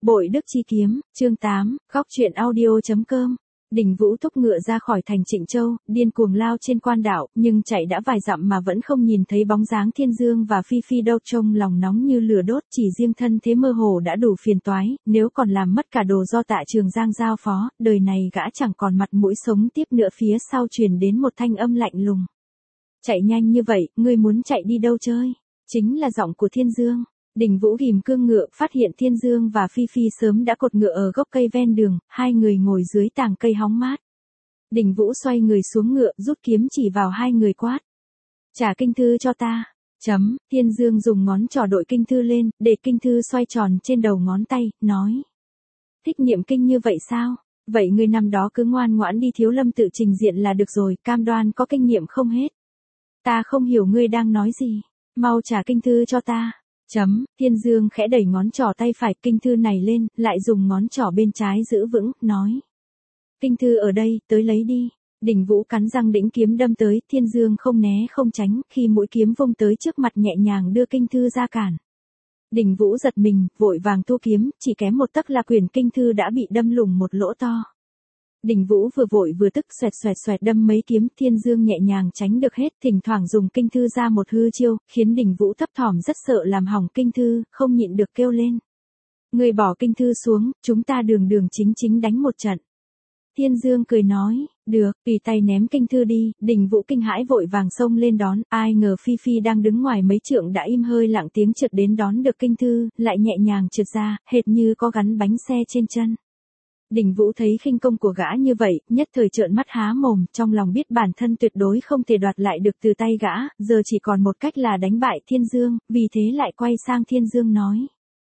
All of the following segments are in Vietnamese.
Bội Đức Chi Kiếm, chương 8, góc truyện audio.com. Đình Vũ thúc ngựa ra khỏi thành Trịnh Châu, điên cuồng lao trên quan đảo, nhưng chạy đã vài dặm mà vẫn không nhìn thấy bóng dáng Thiên Dương và Phi Phi đâu, trông lòng nóng như lửa đốt, chỉ riêng thân thế mơ hồ đã đủ phiền toái, nếu còn làm mất cả đồ do Tạ Trường Giang giao phó, đời này gã chẳng còn mặt mũi sống tiếp nữa. Phía sau truyền đến một thanh âm lạnh lùng. Chạy nhanh như vậy, ngươi muốn chạy đi đâu chơi? Chính là giọng của Thiên Dương. Đình Vũ ghim cương ngựa, phát hiện Thiên Dương và Phi Phi sớm đã cột ngựa ở gốc cây ven đường, hai người ngồi dưới tàng cây hóng mát. Đình Vũ xoay người xuống ngựa, rút kiếm chỉ vào hai người quát. Trả kinh thư cho ta. Thiên Dương dùng ngón trỏ đội kinh thư lên, để kinh thư xoay tròn trên đầu ngón tay, nói. Thích niệm kinh như vậy sao? Vậy ngươi năm đó cứ ngoan ngoãn đi Thiếu Lâm tự trình diện là được rồi, cam đoan có kinh nghiệm không hết. Ta không hiểu ngươi đang nói gì. Mau trả kinh thư cho ta. Thiên Dương khẽ đẩy ngón trỏ tay phải kinh thư này lên, lại dùng ngón trỏ bên trái giữ vững, nói. Kinh thư ở đây, tới lấy đi. Đình Vũ cắn răng đĩnh kiếm đâm tới, Thiên Dương không né không tránh, khi mũi kiếm vung tới trước mặt nhẹ nhàng đưa kinh thư ra cản. Đình Vũ giật mình, vội vàng thu kiếm, chỉ kém một tấc là quyển kinh thư đã bị đâm lủng một lỗ to. Đình Vũ vừa vội vừa tức, xoẹt xoẹt xoẹt đâm mấy kiếm, Thiên Dương nhẹ nhàng tránh được hết, thỉnh thoảng dùng kinh thư ra một hư chiêu, khiến Đình Vũ thấp thỏm rất sợ làm hỏng kinh thư, không nhịn được kêu lên. Người bỏ kinh thư xuống, chúng ta đường đường chính chính đánh một trận. Thiên Dương cười nói, được, tùy tay ném kinh thư đi. Đình Vũ kinh hãi vội vàng xông lên đón, ai ngờ Phi Phi đang đứng ngoài mấy trượng đã im hơi lặng tiếng trượt đến đón được kinh thư, lại nhẹ nhàng trượt ra, hệt như có gắn bánh xe trên chân. Đình Vũ thấy khinh công của gã như vậy, nhất thời trợn mắt há mồm, trong lòng biết bản thân tuyệt đối không thể đoạt lại được từ tay gã, giờ chỉ còn một cách là đánh bại Thiên Dương, vì thế lại quay sang Thiên Dương nói.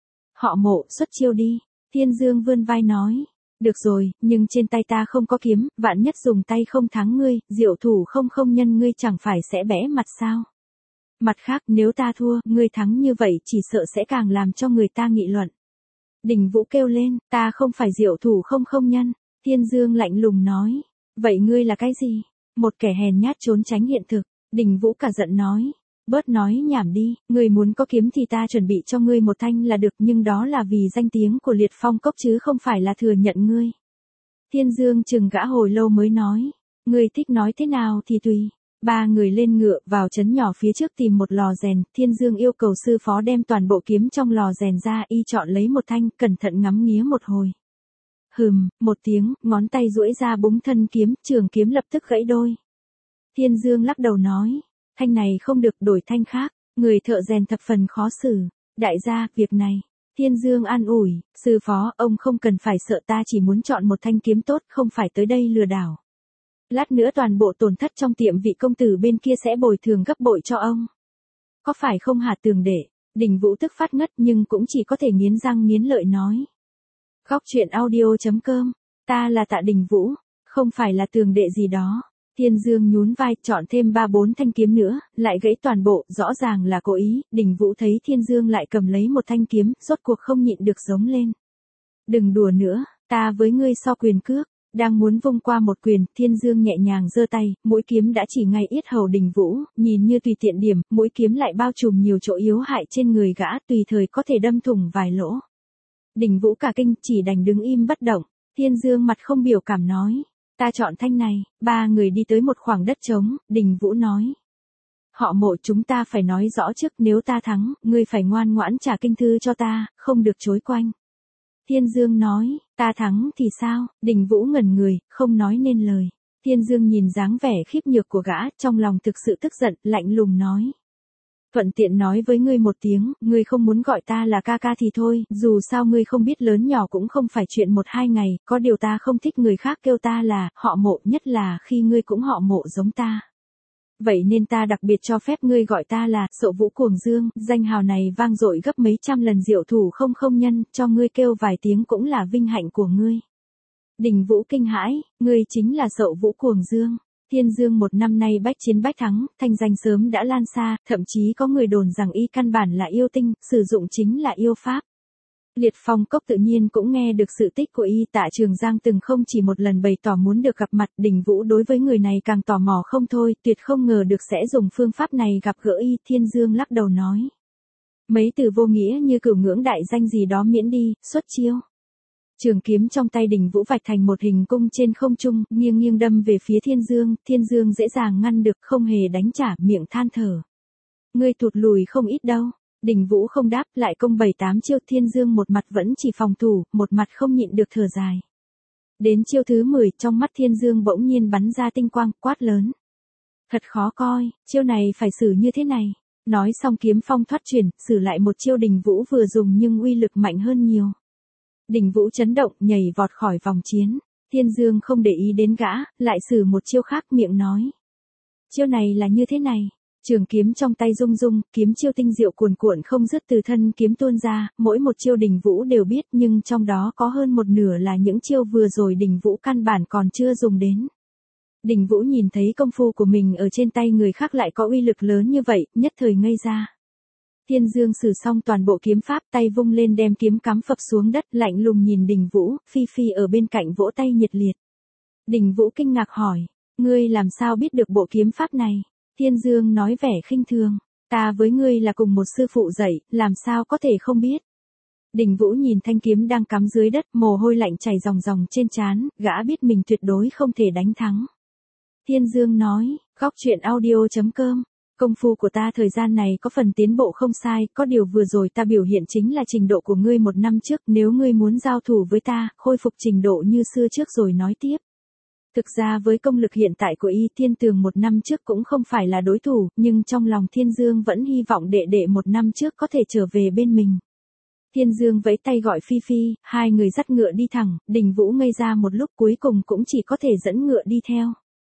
Họ Mộ, xuất chiêu đi. Thiên Dương vươn vai nói. Được rồi, nhưng trên tay ta không có kiếm, vạn nhất dùng tay không thắng ngươi, diệu thủ không nhân ngươi chẳng phải sẽ bẽ mặt sao? Mặt khác, nếu ta thua, ngươi thắng như vậy chỉ sợ sẽ càng làm cho người ta nghị luận. Đình Vũ kêu lên, ta không phải diệu thủ không nhân. Thiên Dương lạnh lùng nói, vậy ngươi là cái gì? Một kẻ hèn nhát trốn tránh hiện thực. Đình Vũ cả giận nói, bớt nói nhảm đi, ngươi muốn có kiếm thì ta chuẩn bị cho ngươi một thanh là được, nhưng đó là vì danh tiếng của Liệt Phong Cốc chứ không phải là thừa nhận ngươi. Thiên Dương chừng gã hồi lâu mới nói, ngươi thích nói thế nào thì tùy. Ba người lên ngựa vào trấn nhỏ phía trước tìm một lò rèn, Thiên Dương yêu cầu sư phó đem toàn bộ kiếm trong lò rèn ra, y chọn lấy một thanh, cẩn thận ngắm nghía một hồi. Một tiếng, ngón tay duỗi ra búng thân kiếm, trường kiếm lập tức gãy đôi. Thiên Dương lắc đầu nói, thanh này không được, đổi thanh khác. Người thợ rèn thập phần khó xử. Đại gia, việc này. Thiên Dương an ủi, sư phó, ông không cần phải sợ, ta chỉ muốn chọn một thanh kiếm tốt, không phải tới đây lừa đảo. Lát nữa toàn bộ tổn thất trong tiệm vị công tử bên kia sẽ bồi thường gấp bội cho ông. Có phải không hả Tường Đệ? Đình Vũ tức phát ngất nhưng cũng chỉ có thể nghiến răng nghiến lợi nói. Góc truyện audio.com, ta là Tạ Đình Vũ, không phải là Tường Đệ gì đó. Thiên Dương nhún vai, chọn thêm 3-4 thanh kiếm nữa, lại gãy toàn bộ, rõ ràng là cố ý. Đình Vũ thấy Thiên Dương lại cầm lấy một thanh kiếm, rốt cuộc không nhịn được giống lên. Đừng đùa nữa, ta với ngươi so quyền cước. Đang muốn vung qua một quyền, Thiên Dương nhẹ nhàng giơ tay, mũi kiếm đã chỉ ngay yết hầu Đình Vũ, nhìn như tùy tiện điểm, mũi kiếm lại bao trùm nhiều chỗ yếu hại trên người gã, tùy thời có thể đâm thủng vài lỗ. Đình Vũ cả kinh, chỉ đành đứng im bất động. Thiên Dương mặt không biểu cảm nói, ta chọn thanh này. Ba người đi tới một khoảng đất trống, Đình Vũ nói. Họ Mộ, chúng ta phải nói rõ trước, nếu ta thắng, ngươi phải ngoan ngoãn trả kinh thư cho ta, không được chối quanh. Thiên Dương nói, ta thắng thì sao? Đình Vũ ngẩn người, không nói nên lời. Thiên Dương nhìn dáng vẻ khiếp nhược của gã, trong lòng thực sự tức giận, lạnh lùng nói. Thuận tiện nói với ngươi một tiếng, ngươi không muốn gọi ta là ca ca thì thôi, dù sao ngươi không biết lớn nhỏ cũng không phải chuyện 1-2 ngày, có điều ta không thích người khác kêu ta là họ Mộ, nhất là khi ngươi cũng họ Mộ giống ta. Vậy nên ta đặc biệt cho phép ngươi gọi ta là Sậu Vũ Cuồng Dương, danh hào này vang dội gấp mấy trăm lần diệu thủ không nhân, cho ngươi kêu vài tiếng cũng là vinh hạnh của ngươi. Đình Vũ kinh hãi, ngươi chính là Sậu Vũ Cuồng Dương. Thiên Dương một năm nay bách chiến bách thắng, thanh danh sớm đã lan xa, thậm chí có người đồn rằng y căn bản là yêu tinh, sử dụng chính là yêu pháp. Liệt Phong Cốc tự nhiên cũng nghe được sự tích của y. Tạ Trường Giang từng không chỉ một lần bày tỏ muốn được gặp mặt. Đình Vũ đối với người này càng tò mò không thôi, tuyệt không ngờ được sẽ dùng phương pháp này gặp gỡ y. Thiên Dương lắc đầu nói. Mấy từ vô nghĩa như cửu ngưỡng đại danh gì đó miễn đi, xuất chiêu. Trường kiếm trong tay Đình Vũ vạch thành một hình cung trên không trung, nghiêng nghiêng đâm về phía Thiên Dương dễ dàng ngăn được, không hề đánh trả, miệng than thở. Ngươi thụt lùi không ít đâu. Đình Vũ không đáp, lại công 7-8 chiêu, Thiên Dương một mặt vẫn chỉ phòng thủ, một mặt không nhịn được thở dài. Đến chiêu thứ 10, trong mắt Thiên Dương bỗng nhiên bắn ra tinh quang, quát lớn. Thật khó coi, chiêu này phải xử như thế này. Nói xong kiếm phong thoát chuyển, xử lại một chiêu Đình Vũ vừa dùng nhưng uy lực mạnh hơn nhiều. Đình Vũ chấn động, nhảy vọt khỏi vòng chiến. Thiên Dương không để ý đến gã, lại xử một chiêu khác, miệng nói. Chiêu này là như thế này. Trường kiếm trong tay rung rung, kiếm chiêu tinh diệu cuồn cuộn không dứt từ thân kiếm tuôn ra, mỗi một chiêu Đình Vũ đều biết nhưng trong đó có hơn một nửa là những chiêu vừa rồi Đình Vũ căn bản còn chưa dùng đến. Đình Vũ nhìn thấy công phu của mình ở trên tay người khác lại có uy lực lớn như vậy, nhất thời ngây ra. Thiên Dương sử xong toàn bộ kiếm pháp, tay vung lên đem kiếm cắm phập xuống đất, lạnh lùng nhìn Đình Vũ, Phi Phi ở bên cạnh vỗ tay nhiệt liệt. Đình Vũ kinh ngạc hỏi, ngươi làm sao biết được bộ kiếm pháp này? Thiên Dương nói vẻ khinh thường, ta với ngươi là cùng một sư phụ dạy, làm sao có thể không biết. Đình Vũ nhìn thanh kiếm đang cắm dưới đất, mồ hôi lạnh chảy ròng ròng trên trán, gã biết mình tuyệt đối không thể đánh thắng. Thiên Dương nói, góc truyện audio.com, công phu của ta thời gian này có phần tiến bộ không sai, có điều vừa rồi ta biểu hiện chính là trình độ của ngươi 1 năm trước, nếu ngươi muốn giao thủ với ta, khôi phục trình độ như xưa trước rồi nói tiếp. Thực ra với công lực hiện tại của Y Thiên Tường 1 năm trước cũng không phải là đối thủ, nhưng trong lòng Thiên Dương vẫn hy vọng đệ đệ 1 năm trước có thể trở về bên mình. Thiên Dương vẫy tay gọi Phi Phi, hai người dắt ngựa đi thẳng, Đình Vũ ngây ra một lúc cuối cùng cũng chỉ có thể dẫn ngựa đi theo.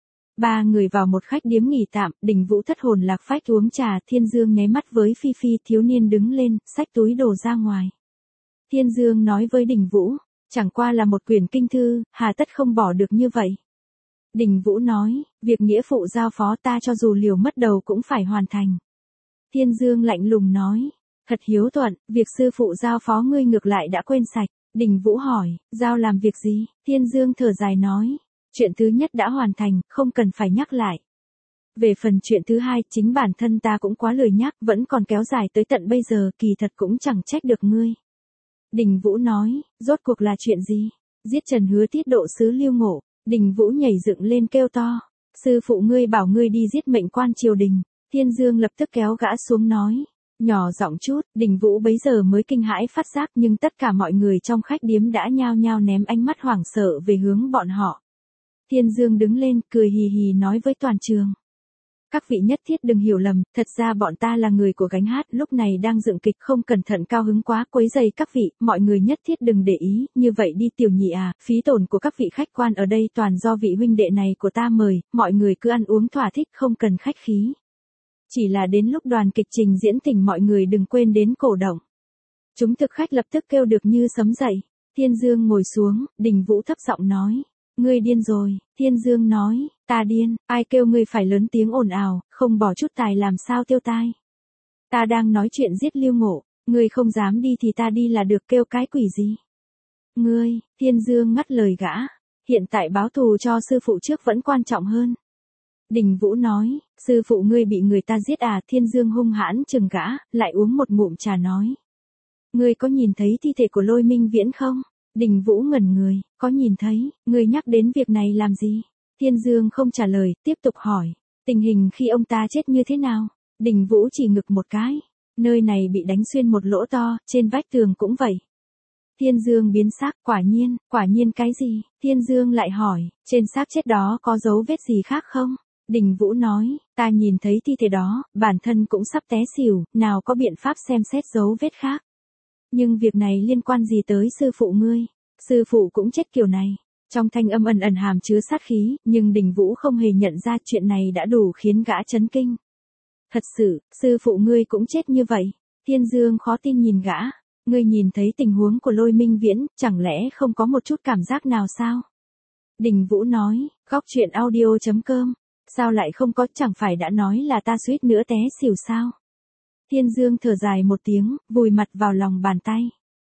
3 người vào một khách điếm nghỉ tạm, Đình Vũ thất hồn lạc phách uống trà, Thiên Dương nháy mắt với Phi Phi, thiếu niên đứng lên, xách túi đồ ra ngoài. Thiên Dương nói với Đình Vũ, chẳng qua là một quyển kinh thư, hà tất không bỏ được như vậy. Đình Vũ nói, việc nghĩa phụ giao phó ta cho dù liều mất đầu cũng phải hoàn thành. Thiên Dương lạnh lùng nói, thật hiếu thuận, việc sư phụ giao phó ngươi ngược lại đã quên sạch. Đình Vũ hỏi, giao làm việc gì? Thiên Dương thở dài nói, chuyện thứ nhất đã hoàn thành, không cần phải nhắc lại. Về phần chuyện thứ hai, chính bản thân ta cũng quá lười nhắc, vẫn còn kéo dài tới tận bây giờ, kỳ thật cũng chẳng trách được ngươi. Đình Vũ nói, rốt cuộc là chuyện gì? Giết Trần Hứa Tiết độ sứ Liêu Ngộ. Đình Vũ nhảy dựng lên kêu to, sư phụ ngươi bảo ngươi đi giết mệnh quan triều đình. Thiên Dương lập tức kéo gã xuống nói, nhỏ giọng chút, Đình Vũ bấy giờ mới kinh hãi phát giác nhưng tất cả mọi người trong khách điếm đã nhao nhao ném ánh mắt hoảng sợ về hướng bọn họ. Thiên Dương đứng lên, cười hì hì nói với toàn trường. Các vị nhất thiết đừng hiểu lầm, thật ra bọn ta là người của gánh hát, lúc này đang dựng kịch không cẩn thận cao hứng quá quấy rầy các vị, mọi người nhất thiết đừng để ý, như vậy đi Tiểu Nhị à, phí tổn của các vị khách quan ở đây toàn do vị huynh đệ này của ta mời, mọi người cứ ăn uống thỏa thích không cần khách khí. Chỉ là đến lúc đoàn kịch trình diễn tình mọi người đừng quên đến cổ động. Chúng thực khách lập tức kêu được như sấm dậy. Thiên Dương ngồi xuống, Đình Vũ thấp giọng nói. Ngươi điên rồi, Thiên Dương nói, ta điên, ai kêu ngươi phải lớn tiếng ồn ào, không bỏ chút tài làm sao tiêu tai. Ta đang nói chuyện giết Liêu Ngộ, ngươi không dám đi thì ta đi là được, kêu cái quỷ gì. Ngươi, Thiên Dương ngắt lời gã, hiện tại báo thù cho sư phụ trước vẫn quan trọng hơn. Đình Vũ nói, sư phụ ngươi bị người ta giết à? Thiên Dương hung hãn chừng gã, lại uống một ngụm trà nói. Ngươi có nhìn thấy thi thể của Lôi Minh Viễn không? Đình Vũ ngẩn người, có nhìn thấy, ngươi nhắc đến việc này làm gì? Thiên Dương không trả lời, tiếp tục hỏi, tình hình khi ông ta chết như thế nào? Đình Vũ chỉ ngực một cái, nơi này bị đánh xuyên một lỗ to, trên vách tường cũng vậy. Thiên Dương biến sắc, quả nhiên cái gì? Thiên Dương lại hỏi, trên xác chết đó có dấu vết gì khác không? Đình Vũ nói, ta nhìn thấy thi thể đó, bản thân cũng sắp té xỉu, nào có biện pháp xem xét dấu vết khác. Nhưng việc này liên quan gì tới sư phụ ngươi? Sư phụ cũng chết kiểu này. Trong thanh âm ẩn ẩn hàm chứa sát khí, nhưng Đình Vũ không hề nhận ra chuyện này đã đủ khiến gã chấn kinh. Thật sự, sư phụ ngươi cũng chết như vậy. Thiên Dương khó tin nhìn gã. Ngươi nhìn thấy tình huống của Lôi Minh Viễn, chẳng lẽ không có một chút cảm giác nào sao? Đình Vũ nói, góc truyện audio.com. Sao lại không có, chẳng phải đã nói là ta suýt nữa té xỉu sao? Thiên Dương thở dài một tiếng, vùi mặt vào lòng bàn tay.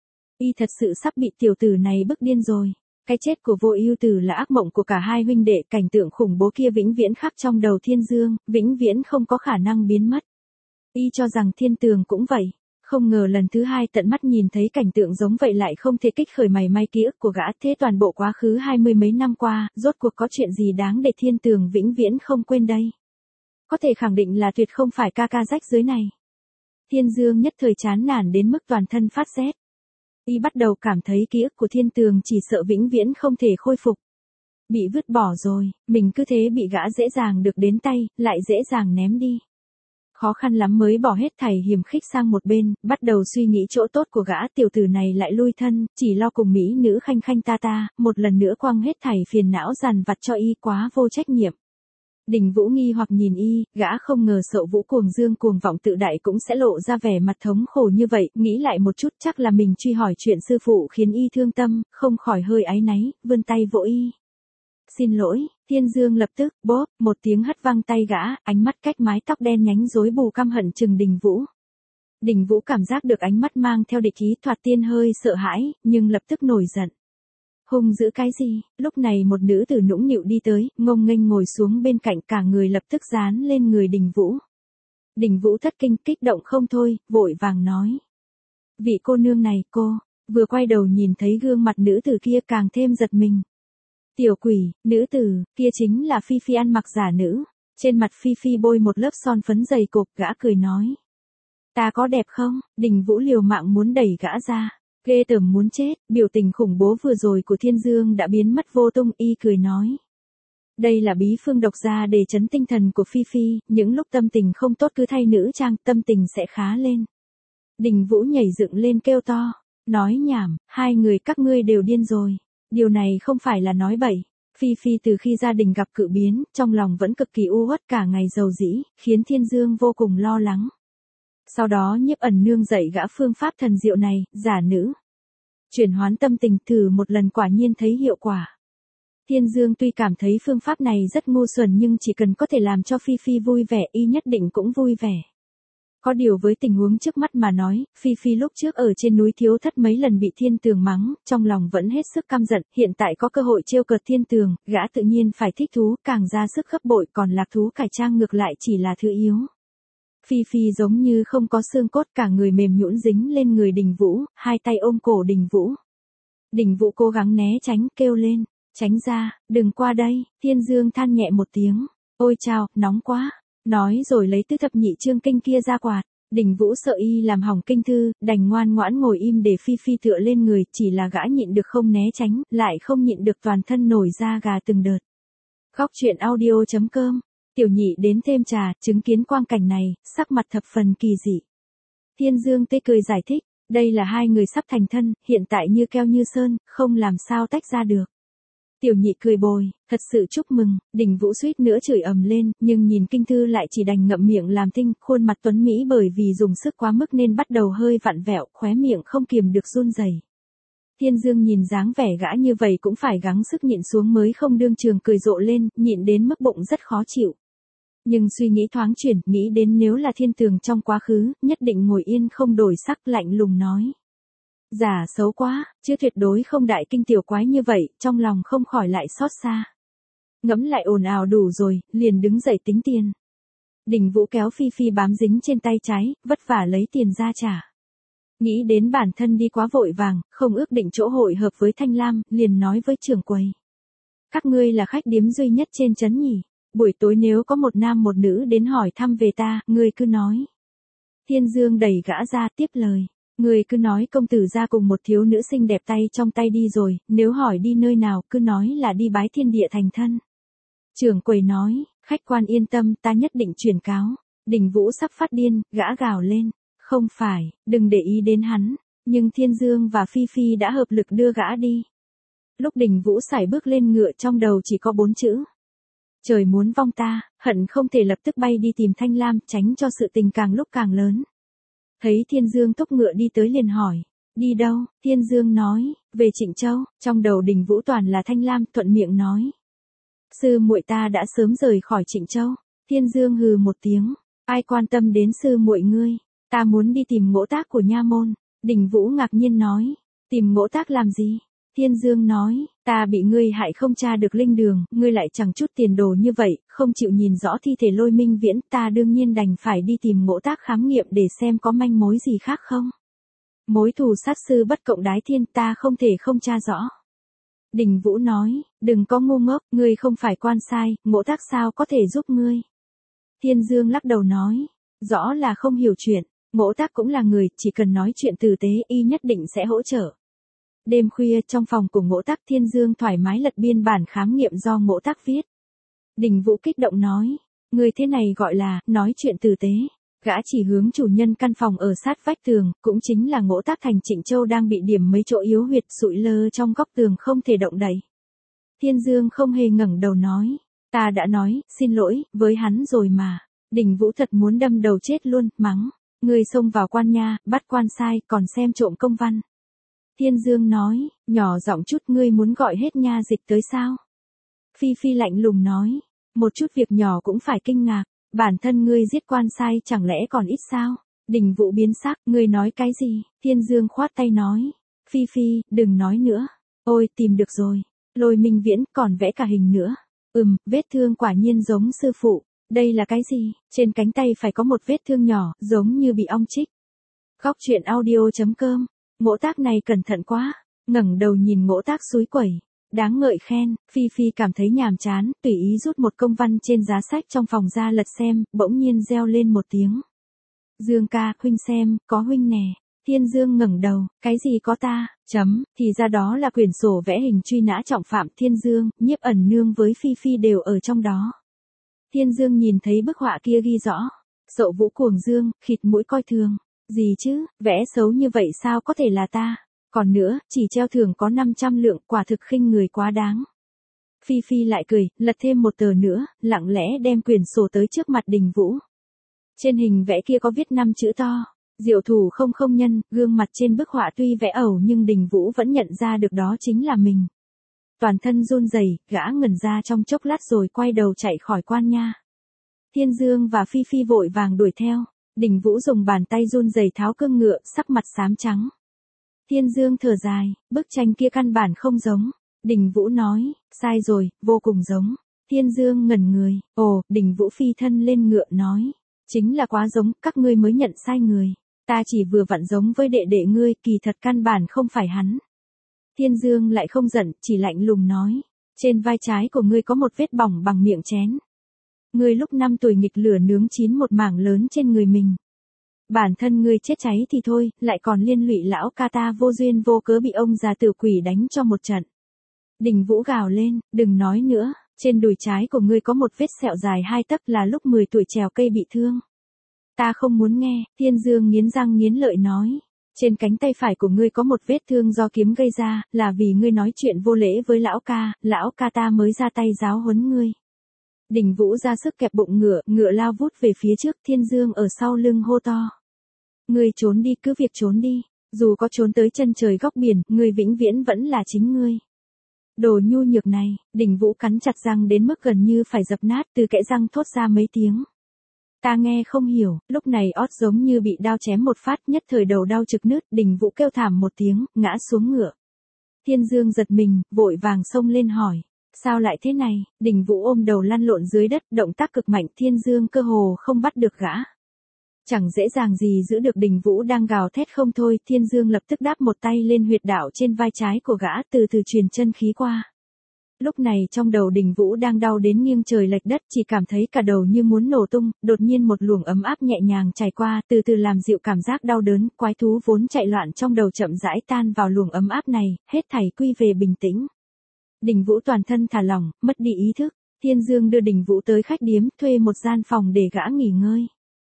Y thật sự sắp bị tiểu tử này bức điên rồi. Cái chết của Vô Ưu Tử là ác mộng của cả hai huynh đệ, cảnh tượng khủng bố kia vĩnh viễn khắc trong đầu Thiên Dương, vĩnh viễn không có khả năng biến mất. Y cho rằng Thiên Tường cũng vậy. không ngờ lần thứ hai tận mắt nhìn thấy cảnh tượng giống vậy lại không thể kích khởi mảy may ký ức của gã. Thế toàn bộ quá khứ 20 mấy năm qua, rốt cuộc có chuyện gì đáng để Thiên Tường vĩnh viễn không quên đây? Có thể khẳng định là tuyệt không phải ca ca rách dưới này. Thiên Dương nhất thời chán nản đến mức toàn thân phát rét. Y bắt đầu cảm thấy ký ức của Thiên Tường chỉ sợ vĩnh viễn không thể khôi phục. Bị vứt bỏ rồi, mình cứ thế bị gã dễ dàng được đến tay, lại dễ dàng ném đi. Khó khăn lắm mới bỏ hết thảy hiềm khích sang một bên, bắt đầu suy nghĩ chỗ tốt của gã. Tiểu tử này lại lui thân, chỉ lo cùng mỹ nữ khanh khanh ta ta, một lần nữa quăng hết thảy phiền não dằn vặt cho y, quá vô trách nhiệm. Đình Vũ nghi hoặc nhìn y, gã không ngờ Sậu Vũ cuồng dương cuồng vọng tự đại cũng sẽ lộ ra vẻ mặt thống khổ như vậy, nghĩ lại một chút chắc là mình truy hỏi chuyện sư phụ khiến y thương tâm, không khỏi hơi áy náy, vươn tay vỗ y. Xin lỗi, Thiên Dương lập tức, bóp, một tiếng hất văng tay gã, ánh mắt cách mái tóc đen nhánh rối bù căm hận chừng Đình Vũ. Đình Vũ cảm giác được ánh mắt mang theo địch ý, thoạt tiên hơi sợ hãi, nhưng lập tức nổi giận. Hung dữ cái gì? Lúc này một nữ tử nũng nịu đi tới, ngông nghênh ngồi xuống bên cạnh, cả người lập tức dán lên người Đình Vũ. Đình Vũ thất kinh, kích động không thôi, vội vàng nói. Vị cô nương này, cô, vừa quay đầu nhìn thấy gương mặt nữ tử kia càng thêm giật mình. Tiểu quỷ, nữ tử, kia chính là Phi Phi ăn mặc giả nữ. Trên mặt Phi Phi bôi một lớp son phấn dày cộp, gã cười nói. Ta có đẹp không? Đình Vũ liều mạng muốn đẩy gã ra. Ghê tởm muốn chết, biểu tình khủng bố vừa rồi của Thiên Dương đã biến mất vô tung, y cười nói. Đây là bí phương độc gia để trấn tinh thần của Phi Phi, những lúc tâm tình không tốt cứ thay nữ trang, tâm tình sẽ khá lên. Đình Vũ nhảy dựng lên kêu to, nói nhảm, hai người các ngươi đều điên rồi. Điều này không phải là nói bậy. Phi Phi từ khi gia đình gặp cự biến, trong lòng vẫn cực kỳ u uất, cả ngày rầu rĩ, khiến Thiên Dương vô cùng lo lắng. Sau đó Nhiếp Ẩn Nương dạy gã phương pháp thần diệu này, giả nữ. Chuyển hoán tâm tình, thử một lần quả nhiên thấy hiệu quả. Thiên Dương tuy cảm thấy phương pháp này rất ngu xuẩn nhưng chỉ cần có thể làm cho Phi Phi vui vẻ, y nhất định cũng vui vẻ. Có điều với tình huống trước mắt mà nói, Phi Phi lúc trước ở trên núi Thiếu Thất mấy lần bị Thiên Tường mắng, trong lòng vẫn hết sức căm giận, hiện tại có cơ hội trêu cợt Thiên Tường, gã tự nhiên phải thích thú, càng ra sức gấp bội, còn lạc thú cải trang ngược lại chỉ là thứ yếu. Phi Phi giống như không có xương cốt, cả người mềm nhũn dính lên người Đình Vũ, hai tay ôm cổ Đình Vũ. Đình Vũ cố gắng né tránh, kêu lên, tránh ra, đừng qua đây. Thiên Dương than nhẹ một tiếng, ôi chao, nóng quá. Nói rồi lấy tứ thập nhị chương kinh kia ra quạt. Đình Vũ sợ y làm hỏng kinh thư, đành ngoan ngoãn ngồi im để Phi Phi tựa lên người, chỉ là gã nhịn được không né tránh, lại không nhịn được toàn thân nổi da gà từng đợt. Góc truyện audio.com. Tiểu Nhị đến thêm trà, chứng kiến quang cảnh này, sắc mặt thập phần kỳ dị. Thiên Dương tê cười giải thích, đây là hai người sắp thành thân, hiện tại như keo như sơn, không làm sao tách ra được. Tiểu Nhị cười bồi, thật sự chúc mừng. Đình Vũ suýt nữa chửi ầm lên, nhưng nhìn kinh thư lại chỉ đành ngậm miệng làm thinh, khuôn mặt tuấn mỹ bởi vì dùng sức quá mức nên bắt đầu hơi vặn vẹo, khóe miệng không kiềm được run rẩy. Thiên Dương nhìn dáng vẻ gã như vậy cũng phải gắng sức nhịn xuống mới không đương trường cười rộ lên, nhịn đến mức bụng rất khó chịu. Nhưng suy nghĩ thoáng chuyển, nghĩ đến nếu là Thiên Tường trong quá khứ, nhất định ngồi yên không đổi sắc, lạnh lùng nói. Giả xấu quá, chứ tuyệt đối không đại kinh tiểu quái như vậy, trong lòng không khỏi lại xót xa. Ngẫm lại ồn ào đủ rồi, liền đứng dậy tính tiền. Đình Vũ kéo Phi Phi bám dính trên tay trái, vất vả lấy tiền ra trả. Nghĩ đến bản thân đi quá vội vàng, không ước định chỗ hội hợp với Thanh Lam, liền nói với trưởng quầy. Các ngươi là khách điếm duy nhất trên trấn nhỉ, buổi tối nếu có một nam một nữ đến hỏi thăm về ta, ngươi cứ nói. Thiên Dương đẩy gã ra tiếp lời. Người cứ nói công tử ra cùng một thiếu nữ xinh đẹp tay trong tay đi rồi, nếu hỏi đi nơi nào cứ nói là đi bái thiên địa thành thân. Trưởng quầy nói, khách quan yên tâm, ta nhất định truyền cáo. Đình Vũ sắp phát điên, gã gào lên. Không phải, đừng để ý đến hắn. Nhưng Thiên Dương và Phi Phi đã hợp lực đưa gã đi. Lúc Đình Vũ sải bước lên ngựa trong đầu chỉ có 4 chữ. Trời muốn vong ta, hận không thể lập tức bay đi tìm Thanh Lam, tránh cho sự tình càng lúc càng lớn. Thấy Thiên Dương thúc ngựa đi tới liền hỏi, đi đâu? Thiên Dương nói, về Trịnh Châu. Trong đầu Đình Vũ toàn là Thanh Lam, thuận miệng nói. Sư muội ta đã sớm rời khỏi Trịnh Châu. Thiên Dương hừ một tiếng, ai quan tâm đến sư muội ngươi, ta muốn đi tìm Ngỗ Tác của nha môn. Đình Vũ ngạc nhiên nói, tìm Ngỗ Tác làm gì? Thiên Dương nói, ta bị ngươi hại không tra được linh đường, ngươi lại chẳng chút tiền đồ như vậy, không chịu nhìn rõ thi thể Lôi Minh Viễn, ta đương nhiên đành phải đi tìm Ngỗ Tác khám nghiệm để xem có manh mối gì khác không. Mối thù sát sư bất cộng đái thiên, ta không thể không tra rõ. Đình Vũ nói, đừng có ngu ngốc, ngươi không phải quan sai, Ngỗ Tác sao có thể giúp ngươi. Thiên Dương lắc đầu nói, rõ là không hiểu chuyện, Ngỗ Tác cũng là người, chỉ cần nói chuyện tử tế y nhất định sẽ hỗ trợ. Đêm khuya trong phòng của Ngỗ Tác, Thiên Dương thoải mái lật biên bản khám nghiệm do Ngỗ Tác viết. Đình Vũ kích động nói, người thế này gọi là, nói chuyện tử tế. Gã chỉ hướng chủ nhân căn phòng ở sát vách tường, cũng chính là Ngỗ Tác thành Trịnh Châu đang bị điểm mấy chỗ yếu huyệt sụi lơ trong góc tường không thể động đậy. Thiên Dương không hề ngẩng đầu nói, ta đã nói, xin lỗi, với hắn rồi mà. Đình Vũ thật muốn đâm đầu chết luôn, mắng, ngươi xông vào quan nha, bắt quan sai, còn xem trộm công văn. Thiên Dương nói, nhỏ giọng chút, ngươi muốn gọi hết nha dịch tới sao? Phi Phi lạnh lùng nói, một chút việc nhỏ cũng phải kinh ngạc, bản thân ngươi giết quan sai chẳng lẽ còn ít sao? Đình Vũ biến sắc, ngươi nói cái gì? Thiên Dương khoát tay nói, Phi Phi, đừng nói nữa. Ôi, tìm được rồi. Lôi Minh Viễn, còn vẽ cả hình nữa. Vết thương quả nhiên giống sư phụ. Đây là cái gì? Trên cánh tay phải có một vết thương nhỏ, giống như bị ong chích. Góc truyện audio.com. Ngỗ Tác này cẩn thận quá. Ngẩng đầu nhìn Ngỗ Tác xúi quẩy. Đáng ngợi khen, Phi Phi cảm thấy nhàm chán, tùy ý rút một công văn trên giá sách trong phòng ra lật xem, bỗng nhiên reo lên một tiếng. Dương ca, huynh xem, có huynh nè. Thiên Dương ngẩng đầu, cái gì có ta, thì ra đó là quyển sổ vẽ hình truy nã trọng phạm. Thiên Dương, Nhiếp Ẩn Nương với Phi Phi đều ở trong đó. Thiên Dương nhìn thấy bức họa kia ghi rõ, Sậu Vũ cuồng dương, khịt mũi coi thường. Gì chứ, vẽ xấu như vậy sao có thể là ta? Còn nữa, chỉ treo thưởng có 500 lượng, quả thực khinh người quá đáng. Phi Phi lại cười, lật thêm một tờ nữa, lặng lẽ đem quyển sổ tới trước mặt Đình Vũ. Trên hình vẽ kia có viết 5 chữ to, Diệu thủ không không nhân, gương mặt trên bức họa tuy vẽ ẩu nhưng Đình Vũ vẫn nhận ra được đó chính là mình. Toàn thân run rẩy, gã ngẩn ra trong chốc lát rồi quay đầu chạy khỏi quan nha. Thiên Dương và Phi Phi vội vàng đuổi theo, Đình Vũ dùng bàn tay run rẩy tháo cương ngựa, sắc mặt xám trắng. Thiên Dương thở dài, bức tranh kia căn bản không giống. Đình Vũ nói, sai rồi, vô cùng giống. Thiên Dương ngẩn người, Đình Vũ phi thân lên ngựa nói, chính là quá giống, các ngươi mới nhận sai người. Ta chỉ vừa vặn giống với đệ đệ ngươi, kỳ thật căn bản không phải hắn. Thiên Dương lại không giận, chỉ lạnh lùng nói, trên vai trái của ngươi có một vết bỏng bằng miệng chén. Ngươi lúc 5 tuổi nghịch lửa nướng chín một mảng lớn trên người mình. Bản thân ngươi chết cháy thì thôi, lại còn liên lụy lão ca ta vô duyên vô cớ bị ông già tử quỷ đánh cho một trận. Đình Vũ gào lên, đừng nói nữa, trên đùi trái của ngươi có một vết sẹo dài 2 tấc là lúc 10 tuổi trèo cây bị thương. Ta không muốn nghe, Thiên Dương nghiến răng nghiến lợi nói. Trên cánh tay phải của ngươi có một vết thương do kiếm gây ra, là vì ngươi nói chuyện vô lễ với lão ca ta mới ra tay giáo huấn ngươi. Đình Vũ ra sức kẹp bụng ngựa lao vút về phía trước. Thiên Dương ở sau lưng hô to. Ngươi trốn đi, cứ việc trốn đi, dù có trốn tới chân trời góc biển, ngươi vĩnh viễn vẫn là chính ngươi. Đồ nhu nhược này, Đình Vũ cắn chặt răng đến mức gần như phải dập nát, từ kẽ răng thốt ra mấy tiếng. Ta nghe không hiểu, lúc này ót giống như bị đao chém một phát, nhất thời đầu đau trực nứt. Đình Vũ kêu thảm một tiếng, ngã xuống ngựa. Thiên Dương giật mình, vội vàng xông lên hỏi, sao lại thế này? Đình Vũ ôm đầu lăn lộn dưới đất, động tác cực mạnh. Thiên Dương cơ hồ không bắt được gã. Chẳng dễ dàng gì giữ được. Đình Vũ đang gào thét không thôi, Thiên Dương lập tức đáp một tay lên huyệt đạo trên vai trái của gã, từ từ truyền chân khí qua. Lúc này trong đầu Đình Vũ đang đau đến nghiêng trời lệch đất, chỉ cảm thấy cả đầu như muốn nổ tung. Đột nhiên một luồng ấm áp nhẹ nhàng trải qua, từ từ làm dịu cảm giác đau đớn. Quái thú vốn chạy loạn trong đầu chậm rãi tan vào luồng ấm áp này, hết thảy quy về bình tĩnh. Đình Vũ toàn thân thả lỏng, mất đi ý thức. Thiên Dương đưa Đình Vũ tới khách điếm, thuê một gian phòng để gã nghỉ ngơi.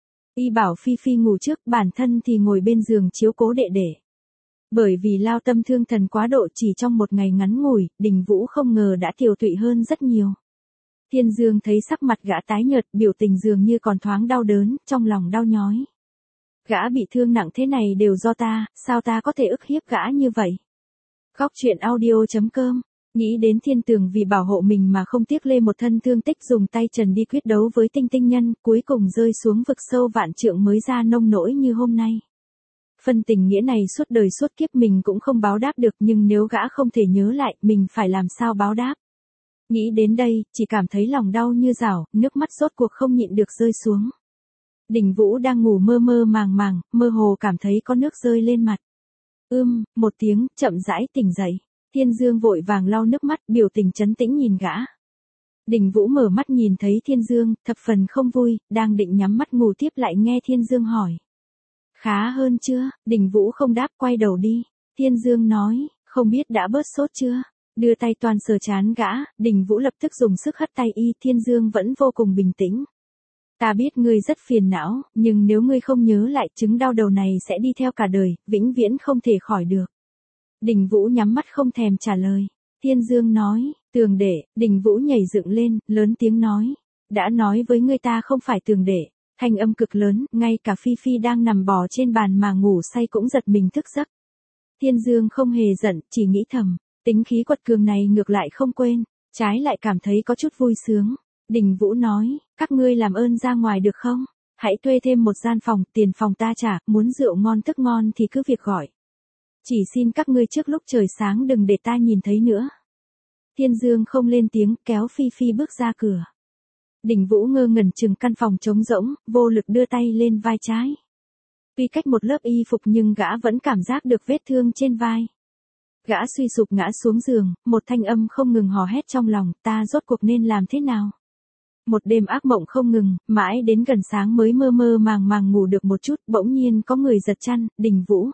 Y bảo Phi Phi ngủ trước, bản thân thì ngồi bên giường chiếu cố đệ đệ. Bởi vì lao tâm thương thần quá độ, chỉ trong một ngày ngắn ngủi, Đình Vũ không ngờ đã tiều tụy hơn rất nhiều. Thiên Dương thấy sắc mặt gã tái nhợt, biểu tình dường như còn thoáng đau đớn, trong lòng đau nhói. Gã bị thương nặng thế này đều do ta, sao ta có thể ức hiếp gã như vậy? Góc truyện audio.com. Nghĩ đến Thiên Tường vì bảo hộ mình mà không tiếc lê một thân thương tích, dùng tay trần đi quyết đấu với Tinh Tinh Nhân, cuối cùng rơi xuống vực sâu vạn trượng mới ra nông nỗi như hôm nay. Phân tình nghĩa này suốt đời suốt kiếp mình cũng không báo đáp được, nhưng nếu gã không thể nhớ lại, mình phải làm sao báo đáp. Nghĩ đến đây, chỉ cảm thấy lòng đau như rảo, nước mắt rốt cuộc không nhịn được rơi xuống. Đình Vũ đang ngủ mơ mơ màng màng, mơ hồ cảm thấy có nước rơi lên mặt. Một tiếng, chậm rãi tỉnh dậy. Thiên Dương vội vàng lau nước mắt, biểu tình trấn tĩnh nhìn gã. Đình Vũ mở mắt nhìn thấy Thiên Dương, thập phần không vui, đang định nhắm mắt ngủ tiếp lại nghe Thiên Dương hỏi. Khá hơn chưa? Đình Vũ không đáp, quay đầu đi. Thiên Dương nói, không biết đã bớt sốt chưa? Đưa tay toàn sờ chán gã, Đình Vũ lập tức dùng sức hất tay y, Thiên Dương vẫn vô cùng bình tĩnh. Ta biết ngươi rất phiền não, nhưng nếu ngươi không nhớ lại, chứng đau đầu này sẽ đi theo cả đời, vĩnh viễn không thể khỏi được. Đình Vũ nhắm mắt không thèm trả lời. Thiên Dương nói, Tường Đệ. Đình Vũ nhảy dựng lên, lớn tiếng nói. Đã nói với ngươi ta không phải Tường Đệ. Thanh âm cực lớn, ngay cả Phi Phi đang nằm bò trên bàn mà ngủ say cũng giật mình thức giấc. Thiên Dương không hề giận, chỉ nghĩ thầm, tính khí quật cường này ngược lại không quên, trái lại cảm thấy có chút vui sướng. Đình Vũ nói, các ngươi làm ơn ra ngoài được không? Hãy thuê thêm một gian phòng, tiền phòng ta trả, muốn rượu ngon thức ngon thì cứ việc gọi. Chỉ xin các ngươi trước lúc trời sáng đừng để ta nhìn thấy nữa. Thiên Dương không lên tiếng, kéo Phi Phi bước ra cửa. Đình Vũ ngơ ngẩn chừng căn phòng trống rỗng, vô lực đưa tay lên vai trái. Tuy cách một lớp y phục nhưng gã vẫn cảm giác được vết thương trên vai. Gã suy sụp ngã xuống giường, một thanh âm không ngừng hò hét trong lòng, ta rốt cuộc nên làm thế nào? Một đêm ác mộng không ngừng, mãi đến gần sáng mới mơ mơ màng màng ngủ được một chút, bỗng nhiên có người giật chăn, Đình Vũ.